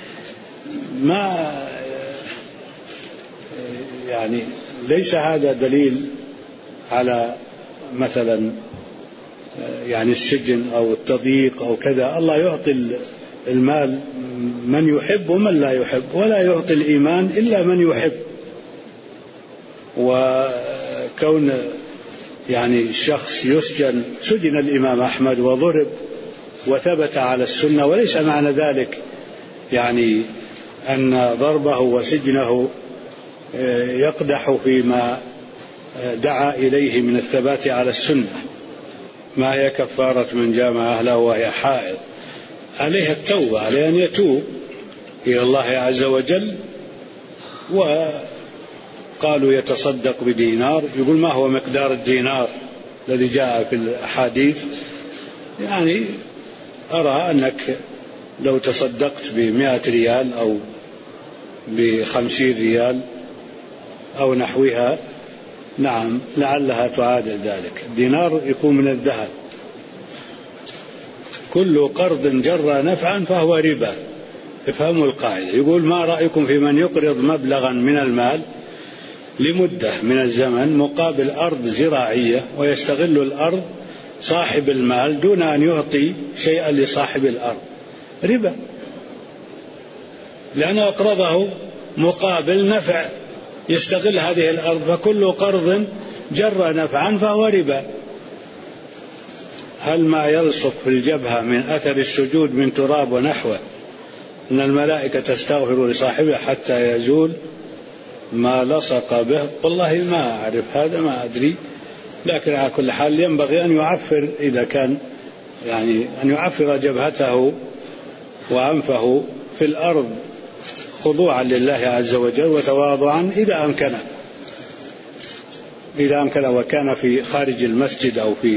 ليس هذا دليل على مثلا السجن أو التضييق أو كذا. الله يعطي المال من يحب ومن لا يحب، ولا يعطي الإيمان إلا من يحب. وكون الشخص يسجن، سجن الإمام أحمد وضرب وثبت على السنة، وليس معنى ذلك أن ضربه وسجنه يقدح فيما دعا إليه من الثبات على السنة. ما هي كفارة من جامع أهله وهي حائض؟ عليها التوبة، عليه أن يتوب إلى الله عز وجل. وقالوا يتصدق بدينار، يقول ما هو مقدار الدينار الذي جاء في الأحاديث؟ أرى أنك لو تصدقت ب100 ريال أو ب50 ريال أو نحوها لعلها تعادل ذلك. الدينار يكون من الذهب. كل قرض جر نفعا فهو ربا. افهموا القاعدة. يقول ما رأيكم في من يقرض مبلغا من المال لمدة من الزمن مقابل أرض زراعية ويستغل الأرض صاحب المال دون أن يعطي شيئا لصاحب الأرض؟ ربا، لأنه أقرضه مقابل نفع يستغل هذه الأرض. فكل قرض جر نفعا فهو ربا. هل ما يلصق في الجبهة من أثر السجود من تراب ونحوه أن الملائكة تستغفر لصاحبه حتى يزول ما لصق به؟ والله ما أعرف هذا، ما أدري، لكن على كل حال ينبغي أن يعفر، إذا كان أن يعفر جبهته وأنفه في الأرض خضوعا لله عز وجل وتواضعا إذا أمكن وكان في خارج المسجد أو في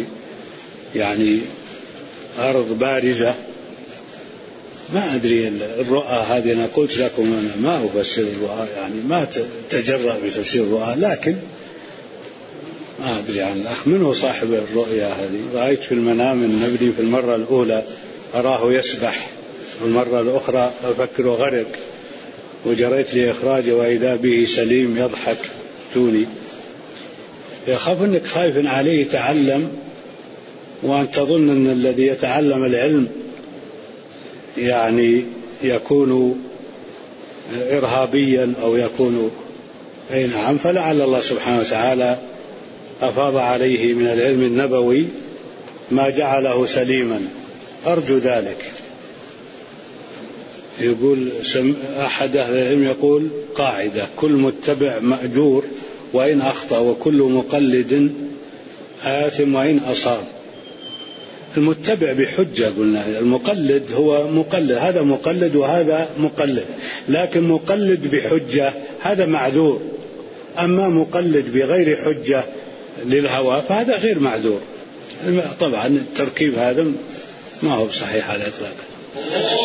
أرض بارزة. ما أدري الرؤى هذه، أنا قلت لكم أنا ما أفسر الرؤى، ما تجرأ بتفسير الرؤى، لكن ما أدري عن الأخ من هو صاحب الرؤيا هذه. رأيت في المنام أن ابني في المرة الأولى أراه يسبح، والمرة الأخرى أفكر غرق، وجريت لإخراجه وإذا به سليم يضحك توني. يخاف أنك خايف عليه يتعلم، وأن تظن أن الذي يتعلم العلم يكون إرهابيا أو يكون نعم. فلعل الله سبحانه وتعالى أفاض عليه من العلم النبوي ما جعله سليما، أرجو ذلك. يقول أحد أهل العلم يقول قاعدة: كل متبع مأجور وإن أخطأ، وكل مقلد آثم وإن أصاب. المتبع بحجة قلنا، المقلد هو مقلد، هذا مقلد وهذا مقلد، لكن مقلد بحجة هذا معذور، أما مقلد بغير حجة للهوى فهذا غير معذور. طبعا التركيب هذا ما هو صحيح على الإطلاق.